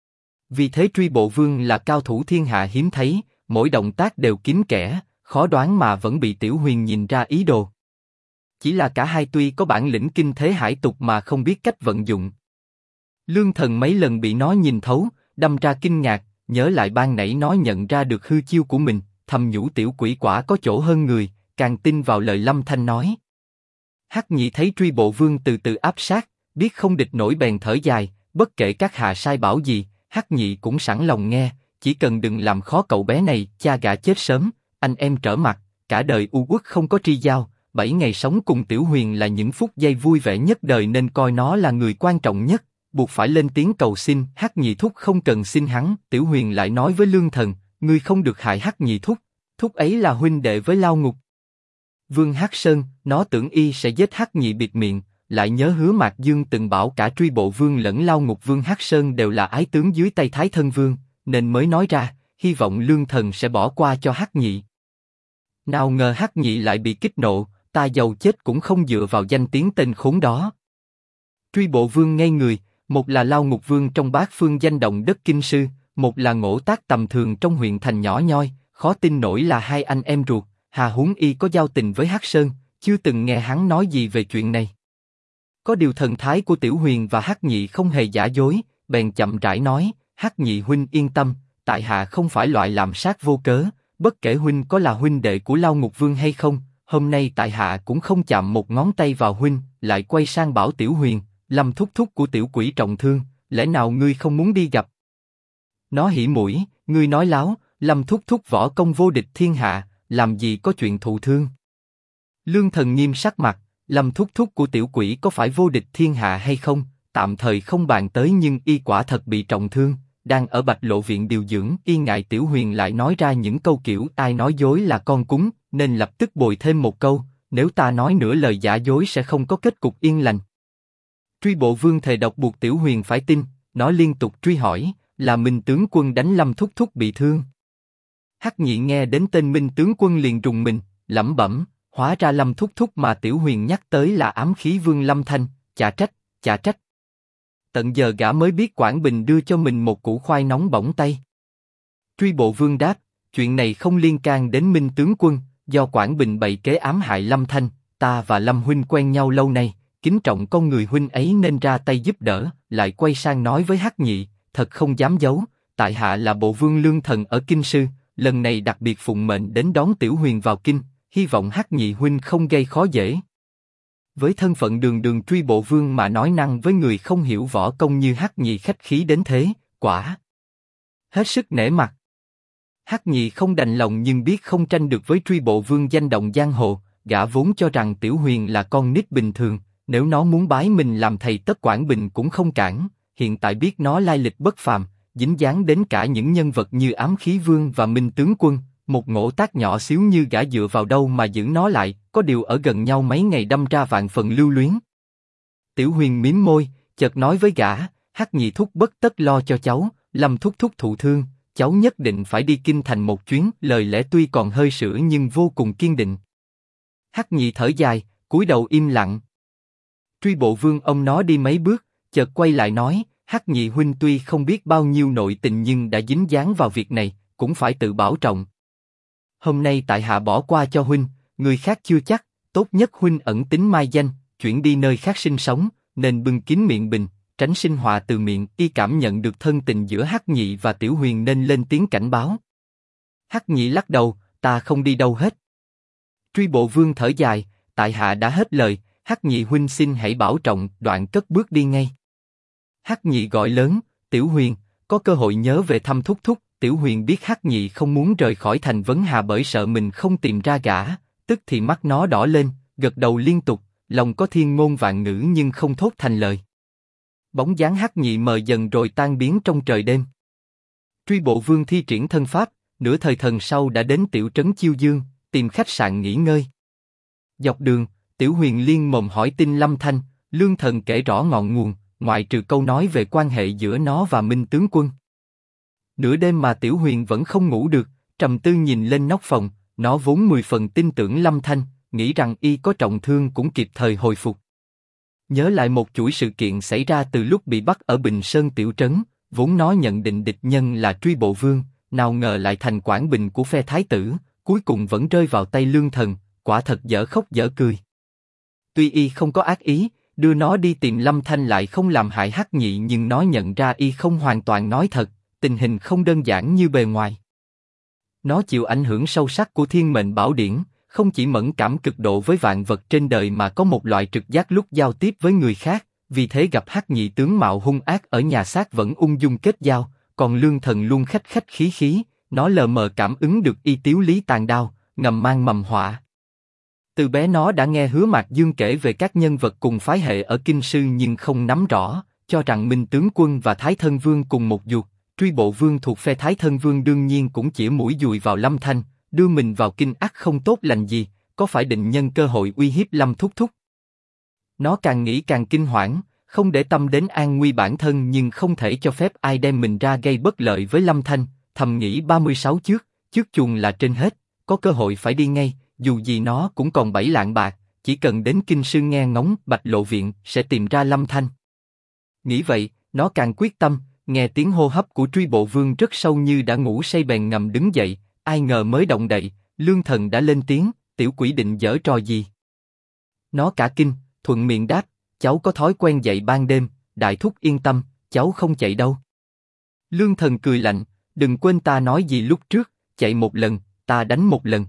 Vì thế Truy Bộ Vương là cao thủ thiên hạ hiếm thấy, mỗi động tác đều kín kẽ, khó đoán mà vẫn bị Tiểu Huyền nhìn ra ý đồ. Chỉ là cả hai tuy có bản lĩnh kinh thế hải tục mà không biết cách vận dụng. Lương Thần mấy lần bị nó nhìn thấu, đâm ra kinh ngạc, nhớ lại ban nãy nó nhận ra được hư chiêu của mình, thầm nhủ tiểu quỷ quả có chỗ hơn người, càng tin vào lời Lâm Thanh nói. Hắc Nhị thấy Truy Bộ Vương từ từ áp sát, biết không địch nổi bèn thở dài, bất kể các hạ sai bảo gì, Hắc Nhị cũng sẵn lòng nghe, chỉ cần đừng làm khó cậu bé này, cha gã chết sớm, anh em trở mặt, cả đời u uất không có tri giao, 7 ngày sống cùng Tiểu Huyền là những phút giây vui vẻ nhất đời nên coi nó là người quan trọng nhất, buộc phải lên tiếng cầu xin. Hắc Nhị thúc không cần xin hắn. Tiểu Huyền lại nói với Lương Thần, ngươi không được hại Hắc Nhị thúc, thúc ấy là huynh đệ với Lao Ngục Vương Hắc Sơn. Nó tưởng y sẽ giết Hắc Nhị bịt miệng, lại nhớ Hứa Mạc Dương từng bảo cả Truy Bộ Vương lẫn Lao Ngục Vương Hắc Sơn đều là ái tướng dưới tay Thái Thân Vương, nên mới nói ra, hy vọng Lương Thần sẽ bỏ qua cho Hắc Nhị. Nào ngờ Hắc Nhị lại bị kích nộ, ta giàu chết cũng không dựa vào danh tiếng tên khốn đó. Truy Bộ Vương ngây người, một là Lao Ngục Vương trong bát phương danh động đất kinh sư, một là Ngỗ Tác tầm thường trong huyện thành nhỏ nhoi, khó tin nổi là hai anh em ruột, hà huống y có giao tình với Hắc Sơn, chưa từng nghe hắn nói gì về chuyện này. Có điều thần thái của Tiểu Huyền và Hắc Nhị không hề giả dối, bèn chậm rãi nói, Hắc Nhị huynh yên tâm, tại hạ không phải loại làm sát vô cớ, bất kể huynh có là huynh đệ của Lao Ngục Vương hay không, hôm nay tại hạ cũng không chạm một ngón tay vào huynh, lại quay sang bảo Tiểu Huyền, Lâm thúc thúc của tiểu quỷ trọng thương, lẽ nào ngươi không muốn đi gặp? Nó hỉ mũi, ngươi nói láo, Lâm thúc thúc võ công vô địch thiên hạ, làm gì có chuyện thụ thương? Lương Thần nghiêm sắc mặt, Lâm thúc thúc của tiểu quỷ có phải vô địch thiên hạ hay không? Tạm thời không bàn tới, nhưng y quả thật bị trọng thương, đang ở Bạch Lộ viện điều dưỡng. Y ngại Tiểu Huyền lại nói ra những câu kiểu ai nói dối là con cúng, nên lập tức bồi thêm một câu, nếu ta nói nửa lời giả dối sẽ không có kết cục yên lành. Truy Bộ Vương thề độc buộc Tiểu Huyền phải tin, nó liên tục truy hỏi, là Minh tướng quân đánh Lâm thúc thúc bị thương. Hắc Nhị nghe đến tên Minh tướng quân liền rùng mình, lẩm bẩm, hóa ra Lâm thúc thúc mà Tiểu Huyền nhắc tới là ám khí vương Lâm Thanh, chà trách, chà trách. Tận giờ gã mới biết Quảng Bình đưa cho mình một củ khoai nóng bỏng tay. Truy Bộ Vương đáp, chuyện này không liên can đến Minh tướng quân, do Quảng Bình bày kế ám hại Lâm Thanh, ta và Lâm huynh quen nhau lâu nay, kính trọng con người huynh ấy nên ra tay giúp đỡ. Lại quay sang nói với Hắc Nhị, thật không dám giấu, tại hạ là Bộ Vương Lương Thần ở Kinh Sư, lần này đặc biệt phụng mệnh đến đón Tiểu Huyền vào kinh, hy vọng Hắc Nhị huynh không gây khó dễ. Với thân phận đường đường Truy Bộ Vương mà nói năng với người không hiểu võ công như Hắc Nhị khách khí đến thế, quả hết sức nể mặt. Hắc Nhị không đành lòng nhưng biết không tranh được với Truy Bộ Vương danh động giang hồ, gã vốn cho rằng Tiểu Huyền là con nít bình thường, nếu nó muốn bái mình làm thầy tất Quảng Bình cũng không cản. Hiện tại biết nó lai lịch bất phàm, dính dáng đến cả những nhân vật như Ám Khí Vương và Minh tướng quân, một Ngỗ Tác nhỏ xíu như gã dựa vào đâu mà giữ nó lại, có điều ở gần nhau mấy ngày đâm ra vạn phần lưu luyến. Tiểu Huyền mím môi, chợt nói với gã, Hắc Nhị thúc bất tất lo cho cháu, Lâm thúc thúc thụ thương, cháu nhất định phải đi kinh thành một chuyến. Lời lẽ tuy còn hơi sữa nhưng vô cùng kiên định. Hắc Nhị thở dài, cúi đầu im lặng. Truy Bộ Vương ông nó đi mấy bước, chợt quay lại nói, Hắc Nhị huynh tuy không biết bao nhiêu nội tình nhưng đã dính dáng vào việc này, cũng phải tự bảo trọng. Hôm nay tại hạ bỏ qua cho huynh, người khác chưa chắc, tốt nhất huynh ẩn tính mai danh, chuyển đi nơi khác sinh sống, nên bưng kín miệng bình, tránh sinh họa từ miệng. Y cảm nhận được thân tình giữa Hắc Nhị và Tiểu Huyền nên lên tiếng cảnh báo. Hắc Nhị lắc đầu, ta không đi đâu hết. Truy Bộ Vương thở dài, tại hạ đã hết lời, Hắc Nhị huynh xin hãy bảo trọng. Đoạn cất bước đi ngay. Hắc Nhị gọi lớn, Tiểu Huyền, có cơ hội nhớ về thăm thúc thúc. Tiểu Huyền biết Hắc Nhị không muốn rời khỏi thành Vấn Hà bởi sợ mình không tìm ra gã, tức thì mắt nó đỏ lên, gật đầu liên tục, lòng có thiên ngôn vạn ngữ nhưng không thốt thành lời. Bóng dáng Hắc Nhị mờ dần rồi tan biến trong trời đêm. Truy Bộ Vương thi triển thân pháp, nửa thời thần sau đã đến tiểu trấn Chiêu Dương, tìm khách sạn nghỉ ngơi. Dọc đường, Tiểu Huyền liên mồm hỏi tin Lâm Thanh, Lương Thần kể rõ ngọn nguồn, ngoại trừ câu nói về quan hệ giữa nó và Minh tướng quân. Nửa đêm mà Tiểu Huyền vẫn không ngủ được, trầm tư nhìn lên nóc phòng, nó vốn 10 phần tin tưởng Lâm Thanh, nghĩ rằng y có trọng thương cũng kịp thời hồi phục. Nhớ lại một chuỗi sự kiện xảy ra từ lúc bị bắt ở Bình Sơn tiểu trấn, vốn nó nhận định địch nhân là Truy Bộ Vương, nào ngờ lại thành Quảng Bình của phe thái tử, cuối cùng vẫn rơi vào tay Lương Thần, quả thật dở khóc dở cười. Tuy y không có ác ý, đưa nó đi tìm Lâm Thanh lại không làm hại Hắc Nhị, nhưng nó nhận ra y không hoàn toàn nói thật, tình hình không đơn giản như bề ngoài. Nó chịu ảnh hưởng sâu sắc của Thiên Mệnh Bảo Điển, không chỉ mẫn cảm cực độ với vạn vật trên đời mà có một loại trực giác lúc giao tiếp với người khác, vì thế gặp Hắc Nhị tướng mạo hung ác ở nhà xác vẫn ung dung kết giao, còn Lương Thần luôn khách khách khí khí, nó lờ mờ cảm ứng được y tiếu lý tàn đao, ngầm mang mầm họa. Từ bé nó đã nghe Hứa Mạc Dương kể về các nhân vật cùng phái hệ ở Kinh Sư nhưng không nắm rõ, cho rằng Minh tướng quân và Thái Thân Vương cùng một ruột. Truy Bộ Vương thuộc phe Thái Thân Vương đương nhiên cũng chĩa mũi dùi vào Lâm Thanh, đưa mình vào kinh ắt không tốt lành gì, có phải định nhân cơ hội uy hiếp Lâm thúc thúc. Nó càng nghĩ càng kinh hoảng, không để tâm đến an nguy bản thân nhưng không thể cho phép ai đem mình ra gây bất lợi với Lâm Thanh, thầm nghĩ 36 trước chuồng là trên hết, có cơ hội phải đi ngay, dù gì nó cũng còn 7 lạng bạc, chỉ cần đến Kinh Sư nghe ngóng Bạch Lộ Viện sẽ tìm ra Lâm Thanh. Nghĩ vậy, nó càng quyết tâm, nghe tiếng hô hấp của Truy Bộ Vương rất sâu như đã ngủ say bèn ngầm đứng dậy, ai ngờ mới động đậy, Lương Thần đã lên tiếng, tiểu quỷ định giở trò gì? Nó cả kinh, thuận miệng đáp, cháu có thói quen dậy ban đêm, đại thúc yên tâm, cháu không chạy đâu. Lương Thần cười lạnh, đừng quên ta nói gì lúc trước, chạy một lần, ta đánh một lần.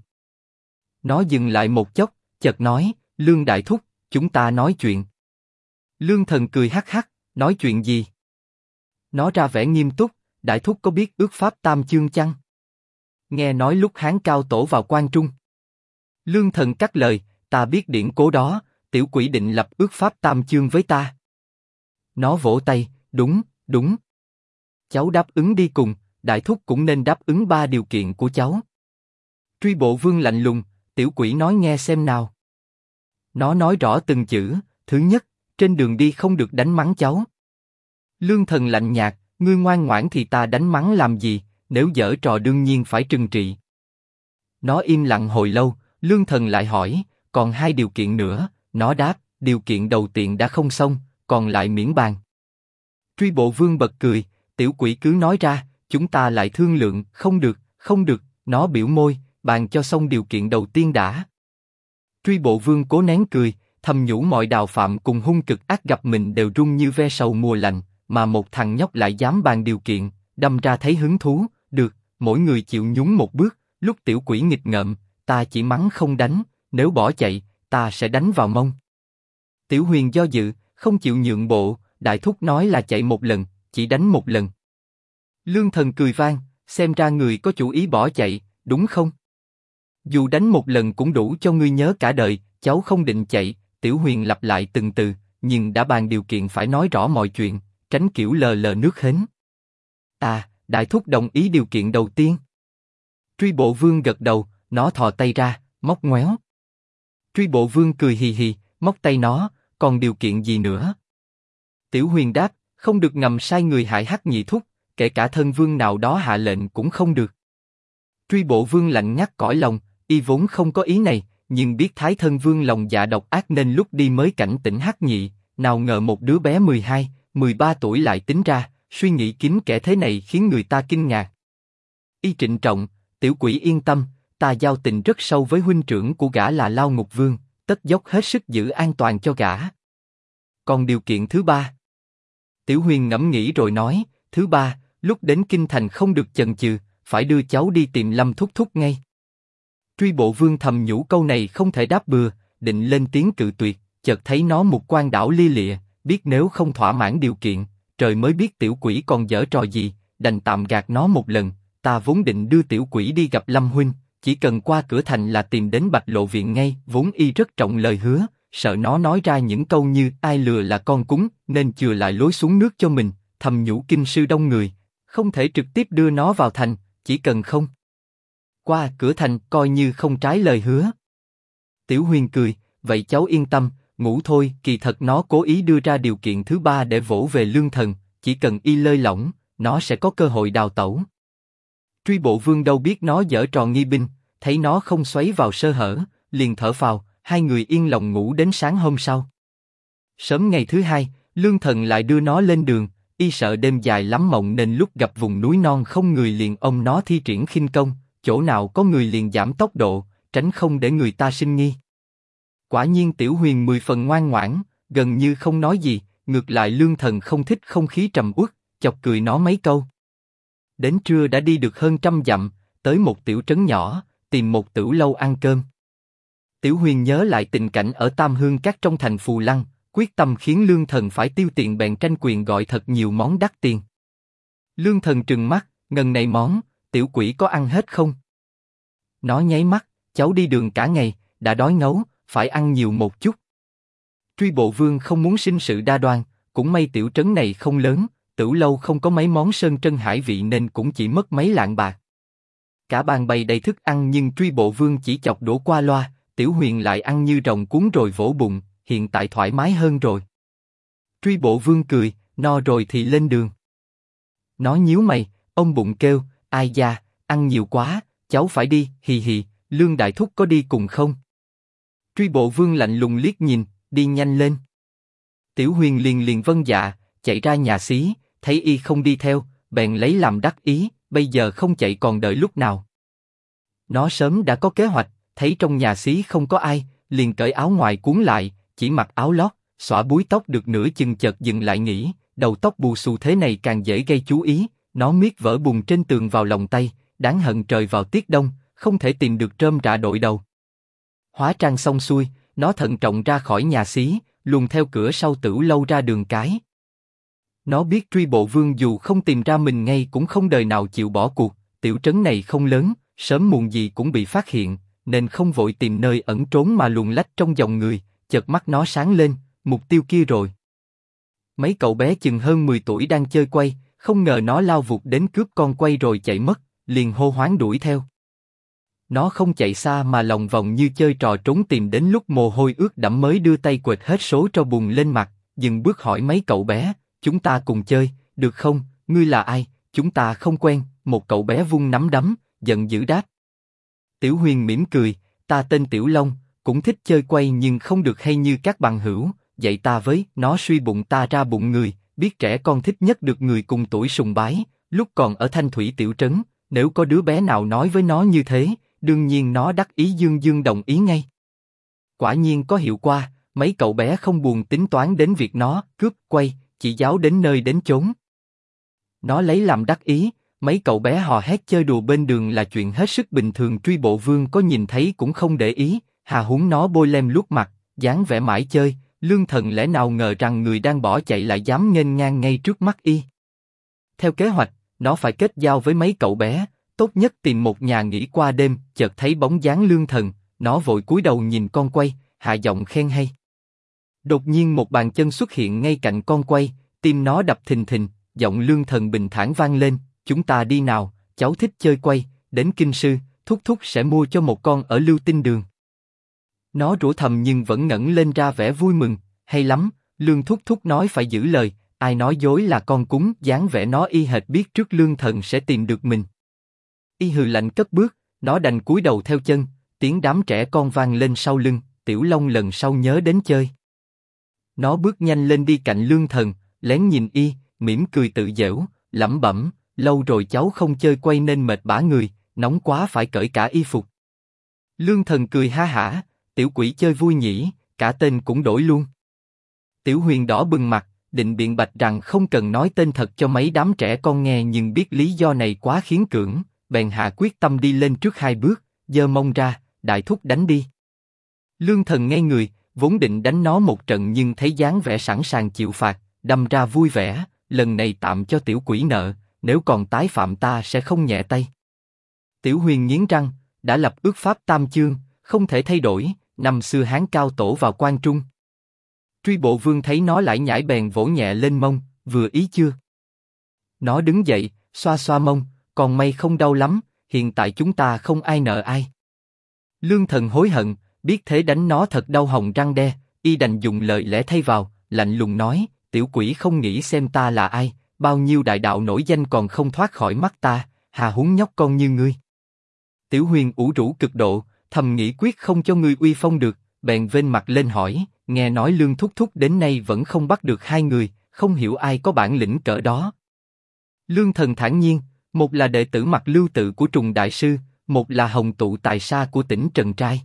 Nó dừng lại một chốc, chợt nói, Lương đại thúc, chúng ta nói chuyện. Lương Thần cười hắc hắc, nói chuyện gì? Nó ra vẻ nghiêm túc, đại thúc có biết ước pháp tam chương chăng? Nghe nói lúc Hán Cao Tổ vào Quan Trung. Lương Thần cắt lời, ta biết điển cố đó, tiểu quỷ định lập ước pháp tam chương với ta. Nó vỗ tay, đúng, đúng. Cháu đáp ứng đi cùng, đại thúc cũng nên đáp ứng 3 điều kiện của cháu. Truy Bộ Vương lạnh lùng, tiểu quỷ nói nghe xem nào. Nó nói rõ từng chữ, thứ nhất, trên đường đi không được đánh mắng cháu. Lương Thần lạnh nhạt, ngươi ngoan ngoãn thì ta đánh mắng làm gì, nếu giở trò đương nhiên phải trừng trị. Nó im lặng hồi lâu, Lương Thần lại hỏi, còn 2 điều kiện nữa, nó đáp, điều kiện đầu tiên đã không xong, còn lại miễn bàn. Truy Bộ Vương bật cười, tiểu quỷ cứ nói ra, chúng ta lại thương lượng, không được, không được, nó biểu môi, bàn cho xong điều kiện đầu tiên đã. Truy Bộ Vương cố nén cười, thầm nhủ mọi đào phạm cùng hung cực ác gặp mình đều run như ve sầu mùa lạnh, mà một thằng nhóc lại dám bàn điều kiện, đâm ra thấy hứng thú, được, mỗi người chịu nhún một bước, lúc tiểu quỷ nghịch ngợm, ta chỉ mắng không đánh, nếu bỏ chạy, ta sẽ đánh vào mông. Tiểu Huyền do dự, không chịu nhượng bộ, đại thúc nói là chạy một lần, chỉ đánh một lần. Lương Thần cười vang, xem ra người có chủ ý bỏ chạy, đúng không? Dù đánh một lần cũng đủ cho ngươi nhớ cả đời, cháu không định chạy, Tiểu Huyền lặp lại từng từ, nhưng đã bàn điều kiện phải nói rõ mọi chuyện, tránh kiểu lờ lờ nước hến. À, đại thúc đồng ý điều kiện đầu tiên. Truy Bộ Vương gật đầu, nó thò tay ra, móc ngoéo. Truy Bộ Vương cười hì hì, móc tay nó, còn điều kiện gì nữa? Tiểu Huyền đáp, không được ngầm sai người hại Hắc Nhị thúc, kể cả thân vương nào đó hạ lệnh cũng không được. Truy Bộ Vương lạnh ngắt cõi lòng, y vốn không có ý này, nhưng biết Thái Thân Vương lòng dạ độc ác nên lúc đi mới cảnh tỉnh Hắc Nhị, nào ngờ một đứa bé 12, 13 tuổi lại tính ra, suy nghĩ kín kẻ thế này khiến người ta kinh ngạc. Y trịnh trọng, tiểu quỷ yên tâm, ta giao tình rất sâu với huynh trưởng của gã là Lao Ngục Vương, tất dốc hết sức giữ an toàn cho gã. Còn điều kiện thứ 3. Tiểu Huyền ngẫm nghĩ rồi nói, thứ 3, lúc đến Kinh Thành không được chần chừ, phải đưa cháu đi tìm Lâm thúc thúc ngay. Truy Bộ Vương thầm nhủ câu này không thể đáp bừa, định lên tiếng cự tuyệt, chợt thấy nó một quan đảo lia lịa, biết nếu không thỏa mãn điều kiện, trời mới biết tiểu quỷ còn giở trò gì, đành tạm gạt nó một lần. Ta vốn định đưa tiểu quỷ đi gặp Lâm huynh, chỉ cần qua cửa thành là tìm đến Bạch Lộ Viện ngay, vốn y rất trọng lời hứa, sợ nó nói ra những câu như ai lừa là con cúng, nên chừa lại lối xuống nước cho mình, thầm nhủ Kinh Sư đông người, không thể trực tiếp đưa nó vào thành, chỉ cần không qua cửa thành coi như không trái lời hứa. Tiểu Huyền cười, vậy cháu yên tâm, ngủ thôi. Kỳ thật nó cố ý đưa ra điều kiện thứ 3 để vỗ về Lương Thần, chỉ cần y lơi lỏng, nó sẽ có cơ hội đào tẩu. Truy Bộ Vương đâu biết nó giở trò nghi binh, thấy nó không xoáy vào sơ hở, liền thở phào, hai người yên lòng ngủ đến sáng hôm sau. Sớm ngày thứ 2, Lương Thần lại đưa nó lên đường, y sợ đêm dài lắm mộng nên lúc gặp vùng núi non không người liền ôm nó thi triển khinh công, chỗ nào có người liền giảm tốc độ, tránh không để người ta sinh nghi. Quả nhiên Tiểu Huyền 10 phần ngoan ngoãn, gần như không nói gì, ngược lại Lương Thần không thích không khí trầm uất, chọc cười nó mấy câu. Đến trưa đã đi được hơn 100 dặm, tới một tiểu trấn nhỏ, tìm một tửu lâu ăn cơm. Tiểu Huyền nhớ lại tình cảnh ở Tam Hương Các trong thành Phù Lăng, quyết tâm khiến Lương Thần phải tiêu tiền bèn tranh quyền gọi thật nhiều món đắt tiền. Lương Thần trừng mắt, ngần này món, tiểu quỷ có ăn hết không? Nó nháy mắt, cháu đi đường cả ngày, đã đói ngấu, phải ăn nhiều một chút. Truy Bộ Vương không muốn sinh sự đa đoan, cũng may tiểu trấn này không lớn, tửu lâu không có mấy món sơn trân hải vị nên cũng chỉ mất mấy lạng bạc. Cả bàn bày đầy thức ăn nhưng Truy Bộ Vương chỉ chọc đũa qua loa, Tiểu Huyền lại ăn như rồng cuốn rồi vỗ bụng, hiện tại thoải mái hơn rồi. Truy Bộ Vương cười, no rồi thì lên đường. Nó nhíu mày, ôm bụng kêu, ai da, ăn nhiều quá, cháu phải đi, hì hì, Lương đại thúc có đi cùng không? Truy bộ vương lạnh lùng liếc nhìn, đi nhanh lên. Tiểu Huyền liền liền vâng dạ, chạy ra nhà xí, thấy y không đi theo, bèn lấy làm đắc ý, bây giờ không chạy còn đợi lúc nào. Nó sớm đã có kế hoạch, thấy trong nhà xí không có ai, liền cởi áo ngoài cuốn lại, chỉ mặc áo lót, xõa búi tóc được nửa chừng chợt dừng lại nghĩ, đầu tóc bù xù thế này càng dễ gây chú ý, nó miết vỡ bùn trên tường vào lòng tay, đáng hận trời vào tiết đông, không thể tìm được rơm rạ đội đầu. Hóa trang xong xuôi, nó thận trọng ra khỏi nhà xí, luồn theo cửa sau Tửu lâu ra đường cái. Nó biết Truy Bộ Vương dù không tìm ra mình ngay cũng không đời nào chịu bỏ cuộc, tiểu trấn này không lớn, sớm muộn gì cũng bị phát hiện, nên không vội tìm nơi ẩn trốn mà luồn lách trong dòng người, chợt mắt nó sáng lên, mục tiêu kia rồi. Mấy cậu bé chừng hơn 10 tuổi đang chơi quay, không ngờ nó lao vụt đến cướp con quay rồi chạy mất, liền hô hoáng đuổi theo. Nó không chạy xa mà lòng vòng như chơi trò trốn tìm đến lúc mồ hôi ướt đẫm mới đưa tay quệt hết số tro bùn lên mặt, dừng bước hỏi mấy cậu bé, chúng ta cùng chơi, được không, ngươi là ai, chúng ta không quen, một cậu bé vung nắm đấm, giận dữ đáp. Tiểu Huyền mỉm cười, ta tên Tiểu Long, cũng thích chơi quay nhưng không được hay như các bằng hữu, dạy ta với, nó suy bụng ta ra bụng người, biết trẻ con thích nhất được người cùng tuổi sùng bái, lúc còn ở Thanh Thủy tiểu trấn, nếu có đứa bé nào nói với nó như thế, đương nhiên nó đắc ý dương dương đồng ý ngay. Quả nhiên có hiệu quả, mấy cậu bé không buồn tính toán đến việc nó cướp quay, chỉ giáo đến nơi đến chốn. Nó lấy làm đắc ý, mấy cậu bé hò hét chơi đùa bên đường là chuyện hết sức bình thường, Truy Bộ Vương có nhìn thấy cũng không để ý, hà huống nó bôi lem luốc mặt, dáng vẻ mãi chơi, Lương Thần lẽ nào ngờ rằng người đang bỏ chạy lại dám nghênh ngang ngay trước mắt y. Theo kế hoạch, nó phải kết giao với mấy cậu bé, tốt nhất tìm một nhà nghỉ qua đêm, chợt thấy bóng dáng Lương Thần, nó vội cúi đầu nhìn con quay, hạ giọng khen hay. Đột nhiên một bàn chân xuất hiện ngay cạnh con quay, tim nó đập thình thình, giọng Lương Thần bình thản vang lên, chúng ta đi nào, cháu thích chơi quay, đến kinh sư, thúc thúc sẽ mua cho một con ở Lưu Tinh Đường. Nó rủa thầm nhưng vẫn ngẩng lên ra vẻ vui mừng, hay lắm, Lương thúc thúc nói phải giữ lời, ai nói dối là con cúng, dáng vẻ nó y hệt biết trước Lương Thần sẽ tìm được mình. Y hừ lạnh cất bước, nó đành cúi đầu theo chân, tiếng đám trẻ con vang lên sau lưng, Tiểu Long lần sau nhớ đến chơi. Nó bước nhanh lên đi cạnh Lương Thần, lén nhìn y, mỉm cười tự giễu, lẩm bẩm, lâu rồi cháu không chơi quay nên mệt bã người, nóng quá phải cởi cả y phục. Lương Thần cười ha hả, tiểu quỷ chơi vui nhỉ, cả tên cũng đổi luôn. Tiểu Huyền đỏ bừng mặt, định biện bạch rằng không cần nói tên thật cho mấy đám trẻ con nghe nhưng biết lý do này quá khiến cưỡng, bèn hạ quyết tâm đi lên trước 2 bước, giơ mông ra, đại thúc đánh đi. Lương Thần ngây người, vốn định đánh nó một trận nhưng thấy dáng vẻ sẵn sàng chịu phạt, đâm ra vui vẻ, lần này tạm cho tiểu quỷ nợ, nếu còn tái phạm ta sẽ không nhẹ tay. Tiểu Huyền nghiến răng, đã lập ước pháp tam chương, không thể thay đổi, năm xưa Hán cao tổ vào quan trung. Truy Bộ Vương thấy nó lải nhải bèn vỗ nhẹ lên mông, vừa ý chưa? Nó đứng dậy, xoa xoa mông, còn may không đau lắm, hiện tại chúng ta không ai nợ ai. Lương Thần hối hận, biết thế đánh nó thật đau họng răng đe, y đành dùng lời lẽ thay vào, lạnh lùng nói, tiểu quỷ không nghĩ xem ta là ai, bao nhiêu đại đạo nổi danh còn không thoát khỏi mắt ta, hà huống nhóc con như ngươi. Tiểu Huyền ủ rũ cực độ, thầm nghĩ quyết không cho ngươi uy phong được, bèn vênh mặt lên hỏi, nghe nói Lương thúc thúc đến nay vẫn không bắt được 2 người, không hiểu ai có bản lĩnh cỡ đó. Lương Thần thản nhiên, một là đệ tử Mặc Lưu Tự của Trùng Đại Sư, một là Hồng Tụ Tài Sa của tỉnh Trần Trai.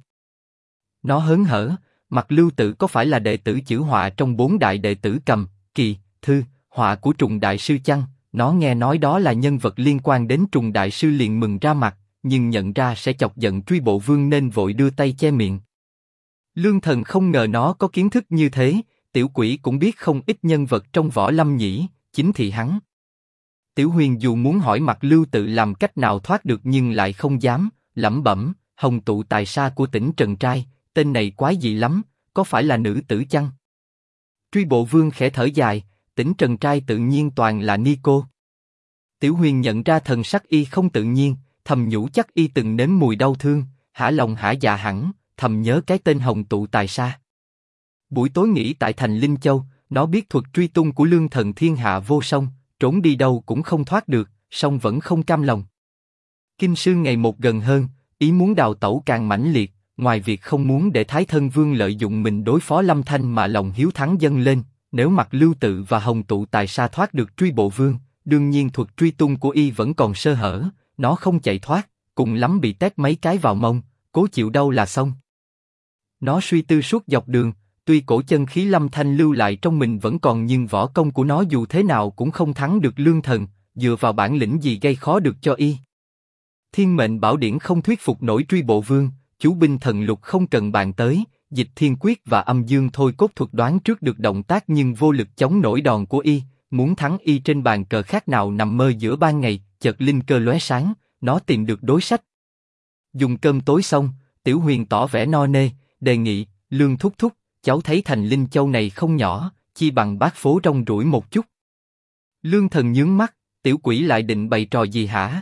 Nó hớn hở, Mặc Lưu Tự có phải là đệ tử chữ họa trong 4 đại đệ tử Cầm, Kỳ, Thư, Họa của Trùng Đại Sư chăng? Nó nghe nói đó là nhân vật liên quan đến Trùng Đại Sư liền mừng ra mặt, nhưng nhận ra sẽ chọc giận Truy Bộ Vương nên vội đưa tay che miệng. Lương Thần không ngờ nó có kiến thức như thế, tiểu quỷ cũng biết không ít nhân vật trong võ lâm nhỉ, chính thị hắn. Tiểu Huyền dù muốn hỏi Mặc Lưu Tự làm cách nào thoát được nhưng lại không dám, lẩm bẩm, Hồng Tụ Tài Sa của tỉnh Trần Trai, tên này quái dị lắm, có phải là nữ tử chăng? Truy Bộ Vương khẽ thở dài, tỉnh Trần Trai tự nhiên toàn là ni cô. Tiểu Huyền nhận ra thần sắc y không tự nhiên, thầm nhủ chắc y từng nếm mùi đau thương, hả lòng hả dạ hẳn, thầm nhớ cái tên Hồng Tụ Tài Sa. Buổi tối nghỉ tại thành Linh Châu, nó biết thuật truy tung của Lương Thần thiên hạ vô song, trốn đi đâu cũng không thoát được, song vẫn không cam lòng. Kinh sư ngày một gần hơn, ý muốn đào tẩu càng mãnh liệt, ngoài việc không muốn để Thái Thân Vương lợi dụng mình đối phó Lâm Thanh mà lòng hiếu thắng dâng lên, nếu Mặc Lưu Tự và Hồng Tụ Tài sa thoát được truy bộ vương, đương nhiên thuật truy tung của y vẫn còn sơ hở, nó không chạy thoát, cùng lắm bị tét mấy cái vào mông, cố chịu đau là xong. Nó suy tư suốt dọc đường, tuy cổ chân khí Lâm Thanh lưu lại trong mình vẫn còn nhưng võ công của nó dù thế nào cũng không thắng được Lương Thần, dựa vào bản lĩnh gì gây khó được cho y. Thiên mệnh bảo điển không thuyết phục nổi truy bộ vương, chú binh thần lục không cần bàn tới, dịch thiên quyết và âm dương thôi cốt thuật đoán trước được động tác nhưng vô lực chống nổi đòn của y, muốn thắng y trên bàn cờ khác nào nằm mơ giữa ban ngày, chợt linh cơ lóe sáng, nó tìm được đối sách. Dùng cơm tối xong, Tiểu Huyền tỏ vẻ no nê, đề nghị, Lương thúc thúc, cháu thấy thành Linh Châu này không nhỏ, chi bằng bát phố rong ruổi một chút. Lương Thần nhướng mắt, tiểu quỷ lại định bày trò gì hả?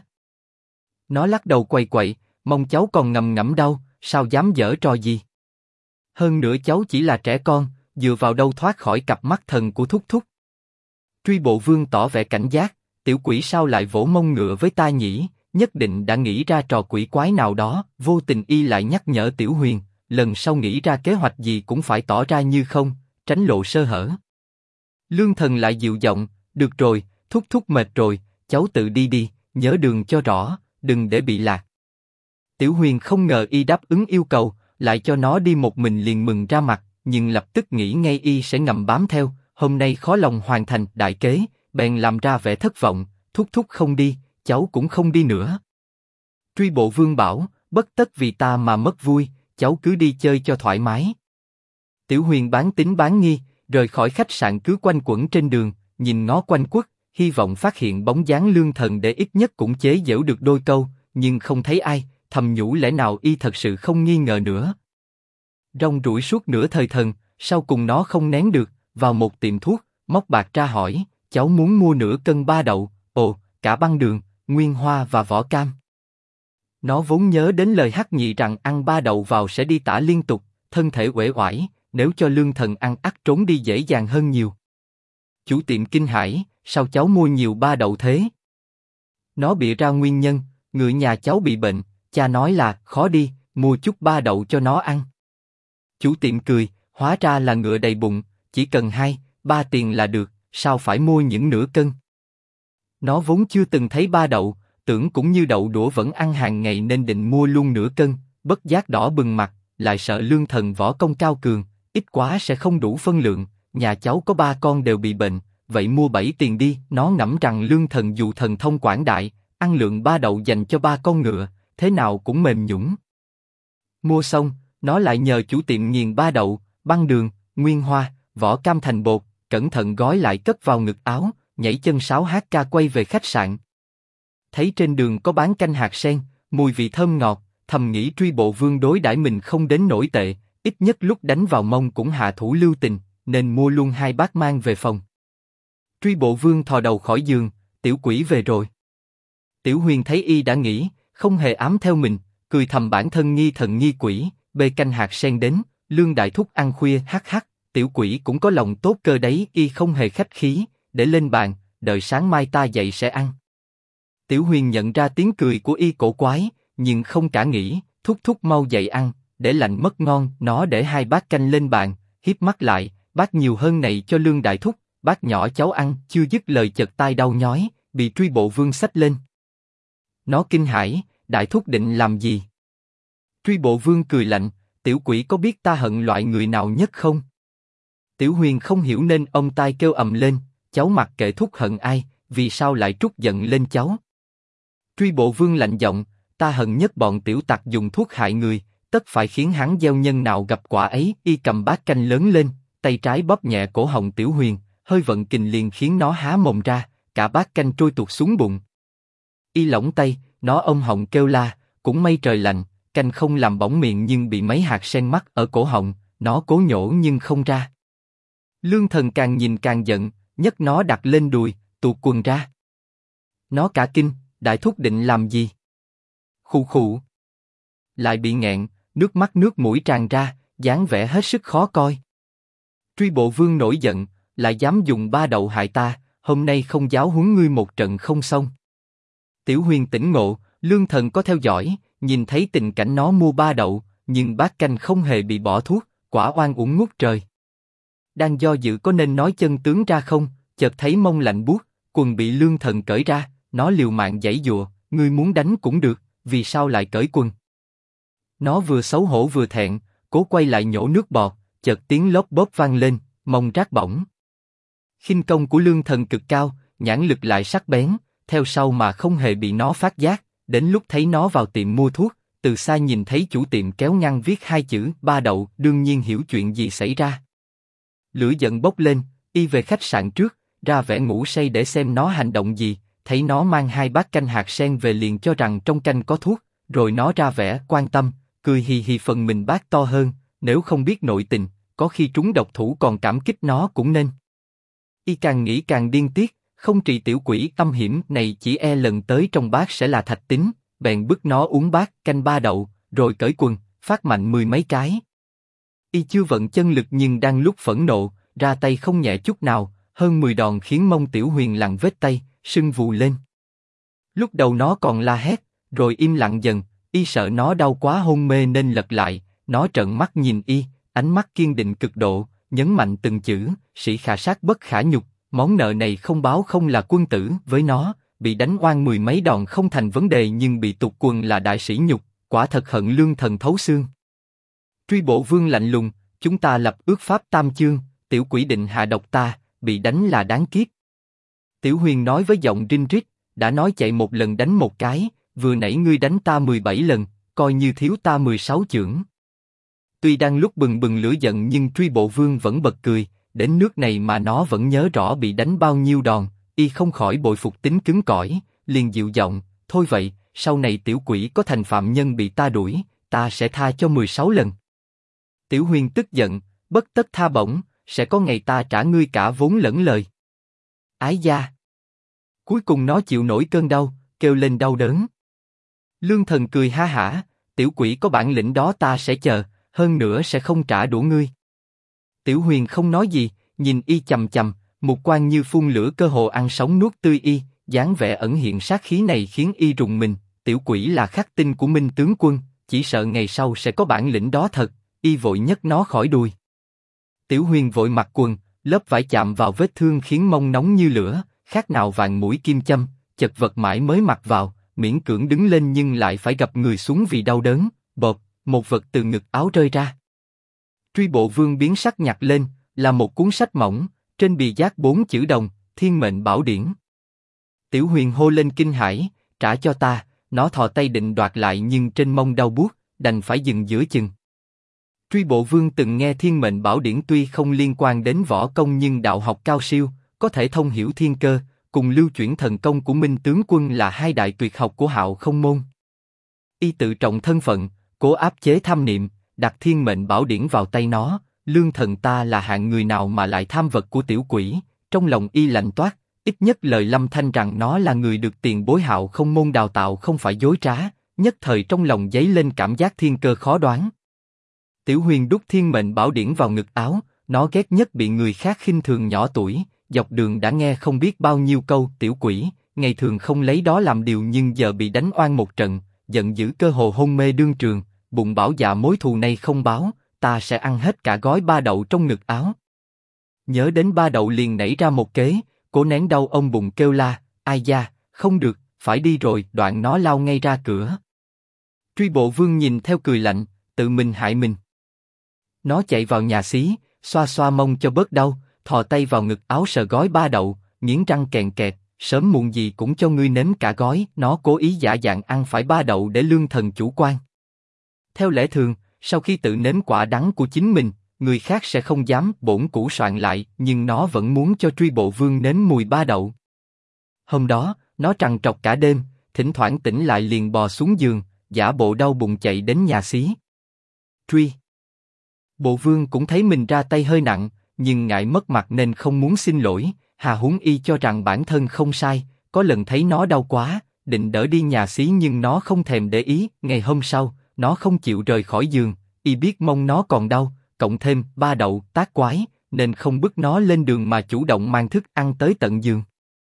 Nó lắc đầu quậy quậy, mong cháu còn ngầm ngẫm đâu, sao dám giở trò gì? Hơn nữa cháu chỉ là trẻ con, dựa vào đâu thoát khỏi cặp mắt thần của thúc thúc. Truy bộ vương tỏ vẻ cảnh giác, tiểu quỷ sao lại vỗ mông ngựa với ta nhỉ? Nhất định đã nghĩ ra trò quỷ quái nào đó. Vô tình y lại nhắc nhở Tiểu Huyền, lần sau nghĩ ra kế hoạch gì cũng phải tỏ ra như không, tránh lộ sơ hở. Lương Thần lại dịu giọng, được rồi, thúc thúc mệt rồi, cháu tự đi đi, nhớ đường cho rõ, đừng để bị lạc. Tiểu Huyền không ngờ y đáp ứng yêu cầu, lại cho nó đi một mình liền mừng ra mặt, nhưng lập tức nghĩ ngay y sẽ ngầm bám theo. Hôm nay khó lòng hoàn thành đại kế, bèn làm ra vẻ thất vọng, thúc thúc không đi, cháu cũng không đi nữa. Truy bộ vương bảo, bất tất vì ta mà mất vui, cháu cứ đi chơi cho thoải mái. Tiểu Huyền bán tín bán nghi, rời khỏi khách sạn cứ quanh quẩn trên đường, nhìn ngó quanh quất, hy vọng phát hiện bóng dáng Lương Thần để ít nhất cũng chế giễu được đôi câu, nhưng không thấy ai, thầm nhủ lẽ nào y thật sự không nghi ngờ nữa. Rong ruổi suốt nửa thời thần, sau cùng nó không nén được, vào một tiệm thuốc, móc bạc ra hỏi, cháu muốn mua nửa cân ba đậu, cả băng đường, nguyên hoa và vỏ cam. Nó vốn nhớ đến lời Hắc Nhị rằng ăn ba đậu vào sẽ đi tả liên tục, thân thể uể oải, nếu cho Lương Thần ăn ắt trốn đi dễ dàng hơn nhiều. Chủ tiệm kinh hãi, sao cháu mua nhiều ba đậu thế? Nó bịa ra nguyên nhân, ngựa nhà cháu bị bệnh, cha nói là khó đi, mua chút ba đậu cho nó ăn. Chủ tiệm cười, hóa ra là ngựa đầy bụng, chỉ cần 2-3 tiền là được, sao phải mua những nửa cân? Nó vốn chưa từng thấy ba đậu, tưởng cũng như đậu đũa vẫn ăn hàng ngày nên định mua luôn nửa cân, bất giác đỏ bừng mặt, lại sợ Lương Thần võ công cao cường, ít quá sẽ không đủ phân lượng, nhà cháu có 3 con đều bị bệnh, vậy mua 7 tiền đi. Nó ngẫm rằng Lương Thần dù thần thông quảng đại, ăn lượng ba đậu dành cho 3 con ngựa, thế nào cũng mềm nhũn. Mua xong, nó lại nhờ chủ tiệm nghiền ba đậu, băng đường, nguyên hoa, vỏ cam thành bột, cẩn thận gói lại cất vào ngực áo, nhảy chân sáo hát ca quay về khách sạn. Thấy trên đường có bán canh hạt sen, mùi vị thơm ngọt, thầm nghĩ truy bộ vương đối đãi mình không đến nổi tệ, ít nhất lúc đánh vào mông cũng hạ thủ lưu tình, nên mua luôn 2 bát mang về phòng. Truy bộ vương thò đầu khỏi giường, tiểu quỷ về rồi. Tiểu Huyền thấy y đã nghỉ, không hề ám theo mình, cười thầm bản thân nghi thần nghi quỷ, bê canh hạt sen đến, Lương đại thúc ăn khuya hắc hắc, tiểu quỷ cũng có lòng tốt cơ đấy. Y không hề khách khí, để lên bàn, đợi sáng mai ta dậy sẽ ăn. Tiểu Huyền nhận ra tiếng cười của y cổ quái, nhưng không cả nghĩ, thúc thúc mau dậy ăn, để lạnh mất ngon. Nó để 2 bát canh lên bàn, híp mắt lại, bát nhiều hơn này cho Lương đại thúc, bát nhỏ cháu ăn. Chưa dứt lời chợt tai đau nhói, bị truy bộ vương xách lên. Nó kinh hãi, đại thúc định làm gì? Truy bộ vương cười lạnh, tiểu quỷ có biết ta hận loại người nào nhất không? Tiểu Huyền không hiểu nên ông tai kêu ầm lên, cháu mặc kệ thúc hận ai, vì sao lại trút giận lên cháu? Truy bộ vương lạnh giọng, ta hận nhất bọn tiểu tặc dùng thuốc hại người, tất phải khiến hắn gieo nhân nào gặp quả ấy. Y cầm bát canh lớn lên, tay trái bóp nhẹ cổ họng Tiểu Huyền, hơi vận kình liền khiến nó há mồm ra, cả bát canh trôi tuột xuống bụng. Y lỏng tay, nó ôm họng kêu la, cũng may trời lạnh, canh không làm bỏng miệng nhưng bị mấy hạt sen mắc ở cổ họng, nó cố nhổ nhưng không ra. Lương Thần càng nhìn càng giận, nhấc nó đặt lên đùi, tuột quần ra. Nó cả kinh, đại thúc định làm gì? Khụ khụ. Lại bị nghẹn, nước mắt nước mũi tràn ra, dáng vẻ hết sức khó coi. Truy bộ vương nổi giận, lại dám dùng ba đậu hại ta, hôm nay không giáo huấn ngươi một trận không xong. Tiểu Huyền tỉnh ngộ, Lương Thần có theo dõi, nhìn thấy tình cảnh nó mua ba đậu, nhưng bát canh không hề bị bỏ thuốc, quả oan uổng ngút trời. Đang do dự có nên nói chân tướng ra không, chợt thấy mông lạnh buốt, quần bị Lương Thần cởi ra, nó liều mạng giãy giụa, ngươi muốn đánh cũng được, vì sao lại cởi quần? Nó vừa xấu hổ vừa thẹn, cố quay lại nhổ nước bọt, chợt tiếng lốp bốp vang lên, mông rát bỏng. Khinh công của Lương Thần cực cao, nhãn lực lại sắc bén, theo sau mà không hề bị nó phát giác. Đến lúc thấy nó vào tiệm mua thuốc, từ xa nhìn thấy chủ tiệm kéo ngăn viết hai chữ ba đậu, đương nhiên hiểu chuyện gì xảy ra. Lửa giận bốc lên, y về khách sạn trước, ra vẻ ngủ say để xem nó hành động gì. Thấy nó mang hai bát canh hạt sen về liền cho rằng trong canh có thuốc, rồi nó ra vẻ quan tâm, cười hì hì phần mình bát to hơn. Nếu không biết nội tình, có khi trúng độc thủ còn cảm kích nó cũng nên. Y càng nghĩ càng điên tiết, không trị tiểu quỷ âm hiểm này chỉ e lần tới trong bát sẽ là thạch tín, bèn bức nó uống bát canh ba đậu, rồi cởi quần, phát mạnh 10 mấy cái. Y chưa vận chân lực nhưng đang lúc phẫn nộ, ra tay không nhẹ chút nào, hơn 10 đòn khiến mông Tiểu Huyền lằn vết tay, sưng vù lên. Lúc đầu nó còn la hét, rồi im lặng dần, y sợ nó đau quá hôn mê nên lật lại, nó trợn mắt nhìn y, ánh mắt kiên định cực độ, nhấn mạnh từng chữ, sĩ khả sát bất khả nhục, món nợ này không báo không là quân tử. Với nó, bị đánh oan 10 mấy đòn không thành vấn đề nhưng bị tụt quần là đại sỉ nhục, quả thật hận Lương Thần thấu xương. Truy Bộ Vương lạnh lùng, chúng ta lập ước pháp tam chương, tiểu quỷ định hạ độc ta, bị đánh là đáng kiếp. Tiểu Huyền nói với giọng rinh rít, đã nói chạy một lần đánh một cái, vừa nãy ngươi đánh ta 17 lần, coi như thiếu ta 16 chưởng. Tuy đang lúc bừng bừng lửa giận nhưng Truy Bộ Vương vẫn bật cười, đến nước này mà nó vẫn nhớ rõ bị đánh bao nhiêu đòn, y không khỏi bội phục tính cứng cỏi, liền dịu giọng, thôi vậy, sau này tiểu quỷ có thành phạm nhân bị ta đuổi, ta sẽ tha cho 16 lần. Tiểu Huyền tức giận, bất tất tha bổng, sẽ có ngày ta trả ngươi cả vốn lẫn lời. Ái da! Cuối cùng nó chịu nổi cơn đau, kêu lên đau đớn. Lương Thần cười ha hả, tiểu quỷ có bản lĩnh đó ta sẽ chờ, hơn nữa sẽ không trả đũa ngươi. Tiểu Huyền không nói gì, nhìn y chằm chằm, một quan như phun lửa cơ hồ ăn sống nuốt tươi y, dáng vẻ ẩn hiện sát khí này khiến y rùng mình. Tiểu quỷ là khắc tinh của Minh tướng quân, chỉ sợ ngày sau sẽ có bản lĩnh đó thật. Y vội nhấc nó khỏi đùi. Tiểu Huyền vội mặc quần, lớp vải chạm vào vết thương khiến mông nóng như lửa, khác nào vàng mũi kim châm, chật vật mãi mới mặc vào, miễn cưỡng đứng lên nhưng lại phải gập người xuống vì đau đớn. Bộp, một vật từ ngực áo rơi ra. Truy Bộ Vương biến sắc nhặt lên, là một cuốn sách mỏng, trên bìa dát 4 chữ đồng, Thiên Mệnh Bảo Điển. Tiểu Huyền hô lên kinh hãi, trả cho ta. Nó thò tay định đoạt lại nhưng trên mông đau buốt, đành phải dừng giữa chừng. Truy Bộ Vương từng nghe Thiên Mệnh Bảo Điển tuy không liên quan đến võ công nhưng đạo học cao siêu, có thể thông hiểu thiên cơ, cùng lưu chuyển thần công của Minh tướng quân là hai đại tuyệt học của Hạo Không môn. Y tự trọng thân phận, cố áp chế tham niệm, đặt Thiên Mệnh Bảo Điển vào tay nó. Lương Thần ta là hạng người nào mà lại tham vật của tiểu quỷ? Trong lòng y lạnh toát, ít nhất lời Lâm Thanh rằng nó là người được tiền bối Hạo Không môn đào tạo không phải dối trá, nhất thời trong lòng dấy lên cảm giác thiên cơ khó đoán. Tiểu Huyền đút Thiên Mệnh Bảo Điển vào ngực áo, nó ghét nhất bị người khác khinh thường nhỏ tuổi, dọc đường đã nghe không biết bao nhiêu câu tiểu quỷ, ngày thường không lấy đó làm điều nhưng giờ bị đánh oan một trận, giận dữ cơ hồ hôn mê đương trường, bụng bảo dạ mối thù này không báo, ta sẽ ăn hết cả gói ba đậu trong ngực áo. Nhớ đến ba đậu liền nảy ra một kế, cố nén đau ông bụng kêu la, ai da, không được, phải đi rồi, đoạn nó lao ngay ra cửa. Truy Bộ Vương nhìn theo cười lạnh, tự mình hại mình. Nó chạy vào nhà xí, xoa xoa mông cho bớt đau, thò tay vào ngực áo sờ gói ba đậu, nghiến răng kèn kẹt, sớm muộn gì cũng cho ngươi nếm cả gói. Nó cố ý giả dạng ăn phải ba đậu để Lương Thần chủ quan. Theo lẽ thường, sau khi tự nếm quả đắng của chính mình, người khác sẽ không dám bổn củ soạn lại, nhưng nó vẫn muốn cho Truy Bộ Vương nếm mùi ba đậu. Hôm đó, nó trằn trọc cả đêm, thỉnh thoảng tỉnh lại liền bò xuống giường, giả bộ đau bụng chạy đến nhà xí. Truy Bộ Vương cũng thấy mình ra tay hơi nặng, nhưng ngại mất mặt nên không muốn xin lỗi. Hà huống y cho rằng bản thân không sai, có lần thấy nó đau quá, định đỡ đi nhà xí nhưng nó không thèm để ý. Ngày hôm sau, nó không chịu rời khỏi giường, y biết mông nó còn đau, cộng thêm ba đậu tác quái, nên không bức nó lên đường mà chủ động mang thức ăn tới tận giường.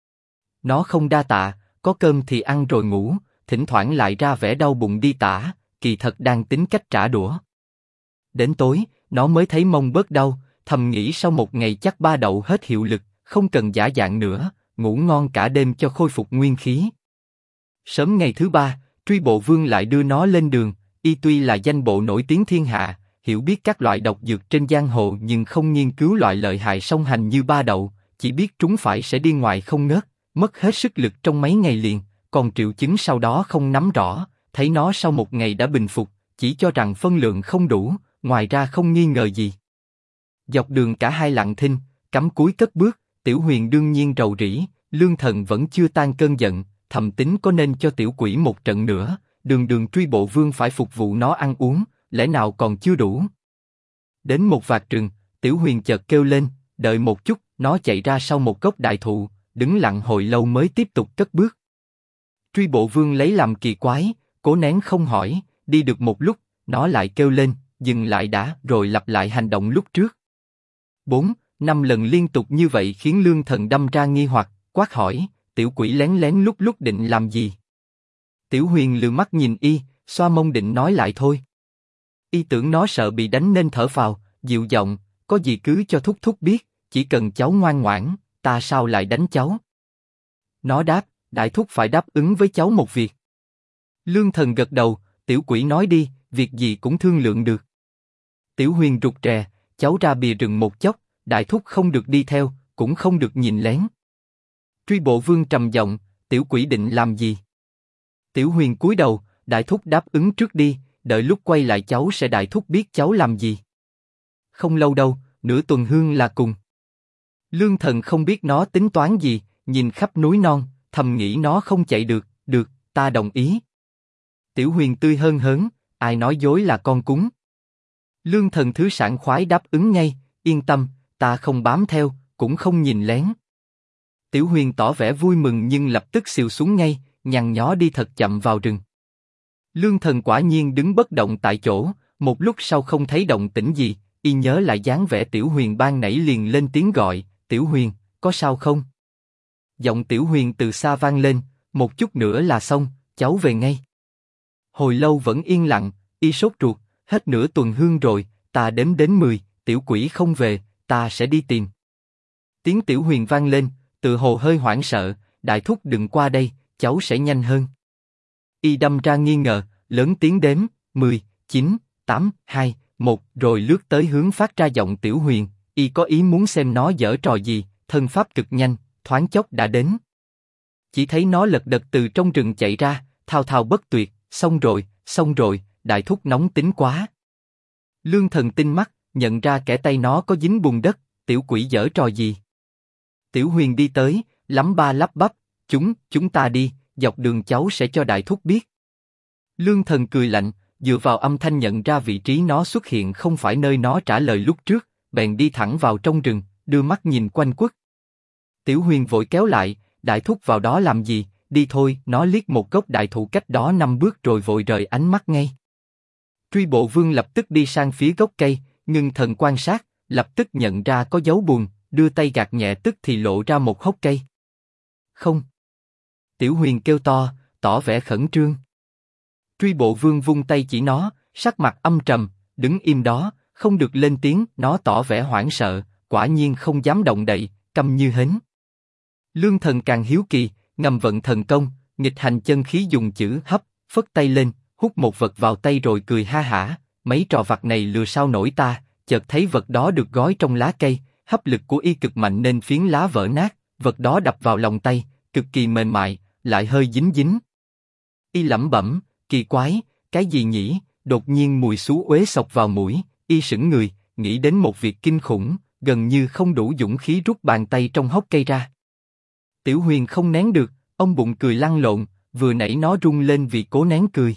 Nó không đa tạ, có cơm thì ăn rồi ngủ, thỉnh thoảng lại ra vẻ đau bụng đi tả, kỳ thật đang tính cách trả đũa. Đến tối, nó mới thấy mông bớt đau, thầm nghĩ sau một ngày chắc ba đậu hết hiệu lực, không cần giả dạng nữa, ngủ ngon cả đêm cho khôi phục nguyên khí. Sớm ngày thứ ba, Truy Bộ Vương lại đưa nó lên đường. Y tuy là danh bộ nổi tiếng thiên hạ, hiểu biết các loại độc dược trên giang hồ nhưng không nghiên cứu loại lợi hại song hành như ba đậu, chỉ biết trúng phải sẽ đi ngoài không ngớt, mất hết sức lực trong mấy ngày liền, còn triệu chứng sau đó không nắm rõ, thấy nó sau một ngày đã bình phục, chỉ cho rằng phân lượng không đủ, ngoài ra không nghi ngờ gì. Dọc đường cả hai lặng thinh, cắm cúi cất bước, Tiểu Huyền đương nhiên rầu rĩ, Lương Thần vẫn chưa tan cơn giận, thầm tính có nên cho tiểu quỷ một trận nữa, đường đường Truy Bộ Vương phải phục vụ nó ăn uống, lẽ nào còn chưa đủ. Đến một vạt rừng, Tiểu Huyền chợt kêu lên, đợi một chút, nó chạy ra sau một gốc đại thụ, đứng lặng hồi lâu mới tiếp tục cất bước. Truy Bộ Vương lấy làm kỳ quái, cố nén không hỏi, đi được một lúc, nó lại kêu lên, dừng lại đã, rồi lặp lại hành động lúc trước. 4, 5 lần liên tục như vậy khiến Lương Thần đâm ra nghi hoặc, quát hỏi, tiểu quỷ lén lén lút lút định làm gì? Tiểu Huyền lườm mắt nhìn y, xoa mông định nói lại thôi. Y tưởng nó sợ bị đánh nên thở phào, dịu giọng, có gì cứ cho thúc thúc biết, chỉ cần cháu ngoan ngoãn, ta sao lại đánh cháu? Nó đáp, đại thúc phải đáp ứng với cháu một việc. Lương Thần gật đầu, tiểu quỷ nói đi, việc gì cũng thương lượng được. Tiểu Huyền rụt rè, cháu ra bìa rừng một chốc, đại thúc không được đi theo, cũng không được nhìn lén. Truy Bộ Vương trầm giọng, tiểu quỷ định làm gì? Tiểu Huyền cúi đầu, đại thúc đáp ứng trước đi, đợi lúc quay lại cháu sẽ đại thúc biết cháu làm gì. Không lâu đâu, nửa tuần hương là cùng. Lương Thần không biết nó tính toán gì, nhìn khắp núi non, thầm nghĩ nó không chạy được, được, ta đồng ý. Tiểu Huyền tươi hơn hớn, ai nói dối là con cúng. Lương Thần thứ sảng khoái đáp ứng ngay, yên tâm, ta không bám theo, cũng không nhìn lén. Tiểu Huyền tỏ vẻ vui mừng nhưng lập tức xìu xuống ngay, nhằn nhó đi thật chậm vào rừng. Lương Thần quả nhiên đứng bất động tại chỗ, một lúc sau không thấy động tĩnh gì, y nhớ lại dáng vẻ Tiểu Huyền ban nãy liền lên tiếng gọi, Tiểu Huyền, có sao không? Giọng Tiểu Huyền từ xa vang lên, một chút nữa là xong, cháu về ngay. Hồi lâu vẫn yên lặng, y sốt ruột, hết nửa tuần hương rồi, ta đếm đến 10, tiểu quỷ không về, ta sẽ đi tìm. Tiếng Tiểu Huyền vang lên, tự hồ hơi hoảng sợ, đại thúc đừng qua đây, cháu sẽ nhanh hơn. Y đâm ra nghi ngờ, lớn tiếng đếm, 10, 9, 8, 2, 1, rồi lướt tới hướng phát ra giọng Tiểu Huyền, y có ý muốn xem nó giở trò gì, thân pháp cực nhanh, thoáng chốc đã đến. Chỉ thấy nó lật đật từ trong rừng chạy ra, thao thao bất tuyệt, xong rồi, đại thúc nóng tính quá. Lương Thần tinh mắt, nhận ra kẻ tay nó có dính bùn đất, tiểu quỷ giở trò gì. Tiểu Huyền đi tới, lắm ba lắp bắp, chúng ta đi, dọc đường cháu sẽ cho đại thúc biết. Lương Thần cười lạnh, dựa vào âm thanh nhận ra vị trí nó xuất hiện không phải nơi nó trả lời lúc trước, bèn đi thẳng vào trong rừng, đưa mắt nhìn quanh quất. Tiểu Huyền vội kéo lại, đại thúc vào đó làm gì, đi thôi, nó liếc một gốc đại thụ cách đó 5 bước rồi vội rời ánh mắt ngay. Truy Bộ Vương lập tức đi sang phía gốc cây, ngưng thần quan sát, lập tức nhận ra có dấu bùn, đưa tay gạt nhẹ tức thì lộ ra một hốc cây. Không. Tiểu Huyền kêu to, tỏ vẻ khẩn trương. Truy Bộ Vương vung tay chỉ nó, sắc mặt âm trầm, đứng im đó, không được lên tiếng, nó tỏ vẻ hoảng sợ, quả nhiên không dám động đậy, câm như hến. Lương Thần càng hiếu kỳ, ngầm vận thần công, nghịch hành chân khí dùng chữ hấp, phất tay lên, hút một vật vào tay rồi cười ha hả, mấy trò vặt này lừa sao nổi ta, chợt thấy vật đó được gói trong lá cây, hấp lực của y cực mạnh nên phiến lá vỡ nát, vật đó đập vào lòng tay, cực kỳ mềm mại, lại hơi dính dính. Y lẩm bẩm, kỳ quái, cái gì nhỉ? Đột nhiên mùi xú uế xộc vào mũi, y sững người, nghĩ đến một việc kinh khủng, gần như không đủ dũng khí rút bàn tay trong hốc cây ra. Tiểu Huyền không nén được, ông bụng cười lăn lộn, vừa nãy nó rung lên vì cố nén cười.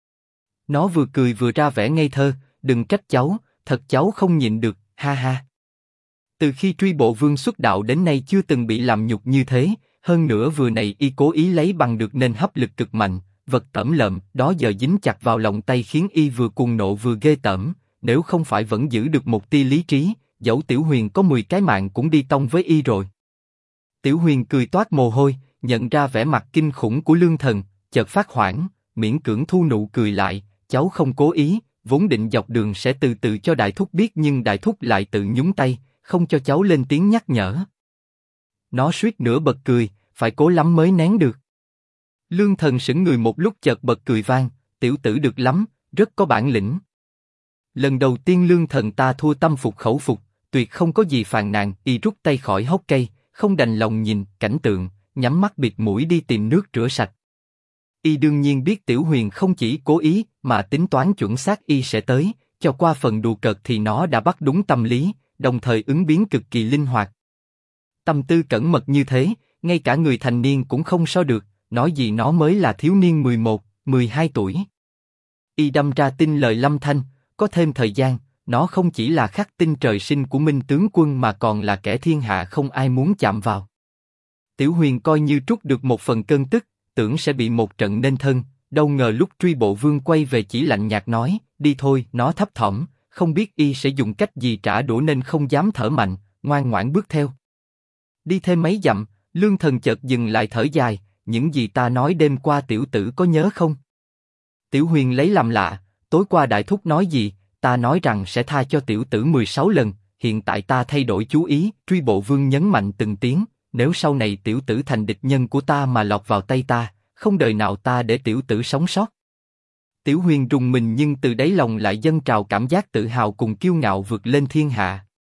Nó vừa cười vừa ra vẻ ngây thơ, đừng trách cháu, thật cháu không nhịn được, ha ha. Từ khi Truy Bộ Vương xuất đạo đến nay chưa từng bị làm nhục như thế, hơn nữa vừa nãy y cố ý lấy bằng được nên hấp lực cực mạnh, vật tẩm lợm đó giờ dính chặt vào lòng tay khiến y vừa cuồng nộ vừa ghê tởm, nếu không phải vẫn giữ được một tia lý trí, dẫu Tiểu Huyền có 10 cái mạng cũng đi tông với y rồi. Tiểu Huyền cười toát mồ hôi, nhận ra vẻ mặt kinh khủng của Lương Thần, chợt phát hoảng, miễn cưỡng thu nụ cười lại, cháu không cố ý, vốn định dọc đường sẽ từ từ cho đại thúc biết nhưng đại thúc lại tự nhúng tay, không cho cháu lên tiếng nhắc nhở. Nó suýt nữa bật cười, phải cố lắm mới nén được. Lương Thần sững người một lúc chợt bật cười vang, tiểu tử được lắm, rất có bản lĩnh. Lần đầu tiên Lương Thần ta thua tâm phục khẩu phục, tuyệt không có gì phàn nàn. Y rút tay khỏi hốc cây, không đành lòng nhìn cảnh tượng, nhắm mắt bịt mũi đi tìm nước rửa sạch. Y đương nhiên biết Tiểu Huyền không chỉ cố ý mà tính toán chuẩn xác y sẽ tới, cho qua phần đùa cợt thì nó đã bắt đúng tâm lý, đồng thời ứng biến cực kỳ linh hoạt. Tâm tư cẩn mật như thế, ngay cả người thành niên cũng không so được, nói gì nó mới là thiếu niên 11, 12 tuổi. Y đâm ra tin lời Lâm Thanh, có thêm thời gian, nó không chỉ là khắc tinh trời sinh của Minh tướng quân mà còn là kẻ thiên hạ không ai muốn chạm vào. Tiểu Huyền coi như trút được một phần cơn tức, tưởng sẽ bị một trận nên thân, đâu ngờ lúc truy bộ vương quay về chỉ lạnh nhạt nói, đi thôi. Nó thấp thỏm, không biết y sẽ dùng cách gì trả đũa nên không dám thở mạnh, ngoan ngoãn bước theo. Đi thêm mấy dặm, Lương Thần chợt dừng lại thở dài, những gì ta nói đêm qua tiểu tử có nhớ không? Tiểu Huyền lấy làm lạ, tối qua đại thúc nói gì? Ta nói rằng sẽ tha cho tiểu tử 16 lần, hiện tại ta thay đổi chú ý. Truy bộ vương nhấn mạnh từng tiếng, nếu sau này tiểu tử thành địch nhân của ta mà lọt vào tay ta, không đời nào ta để tiểu tử sống sót. Tiểu Huyền rùng mình nhưng từ đáy lòng lại dâng trào cảm giác tự hào cùng kiêu ngạo vượt lên thiên hạ.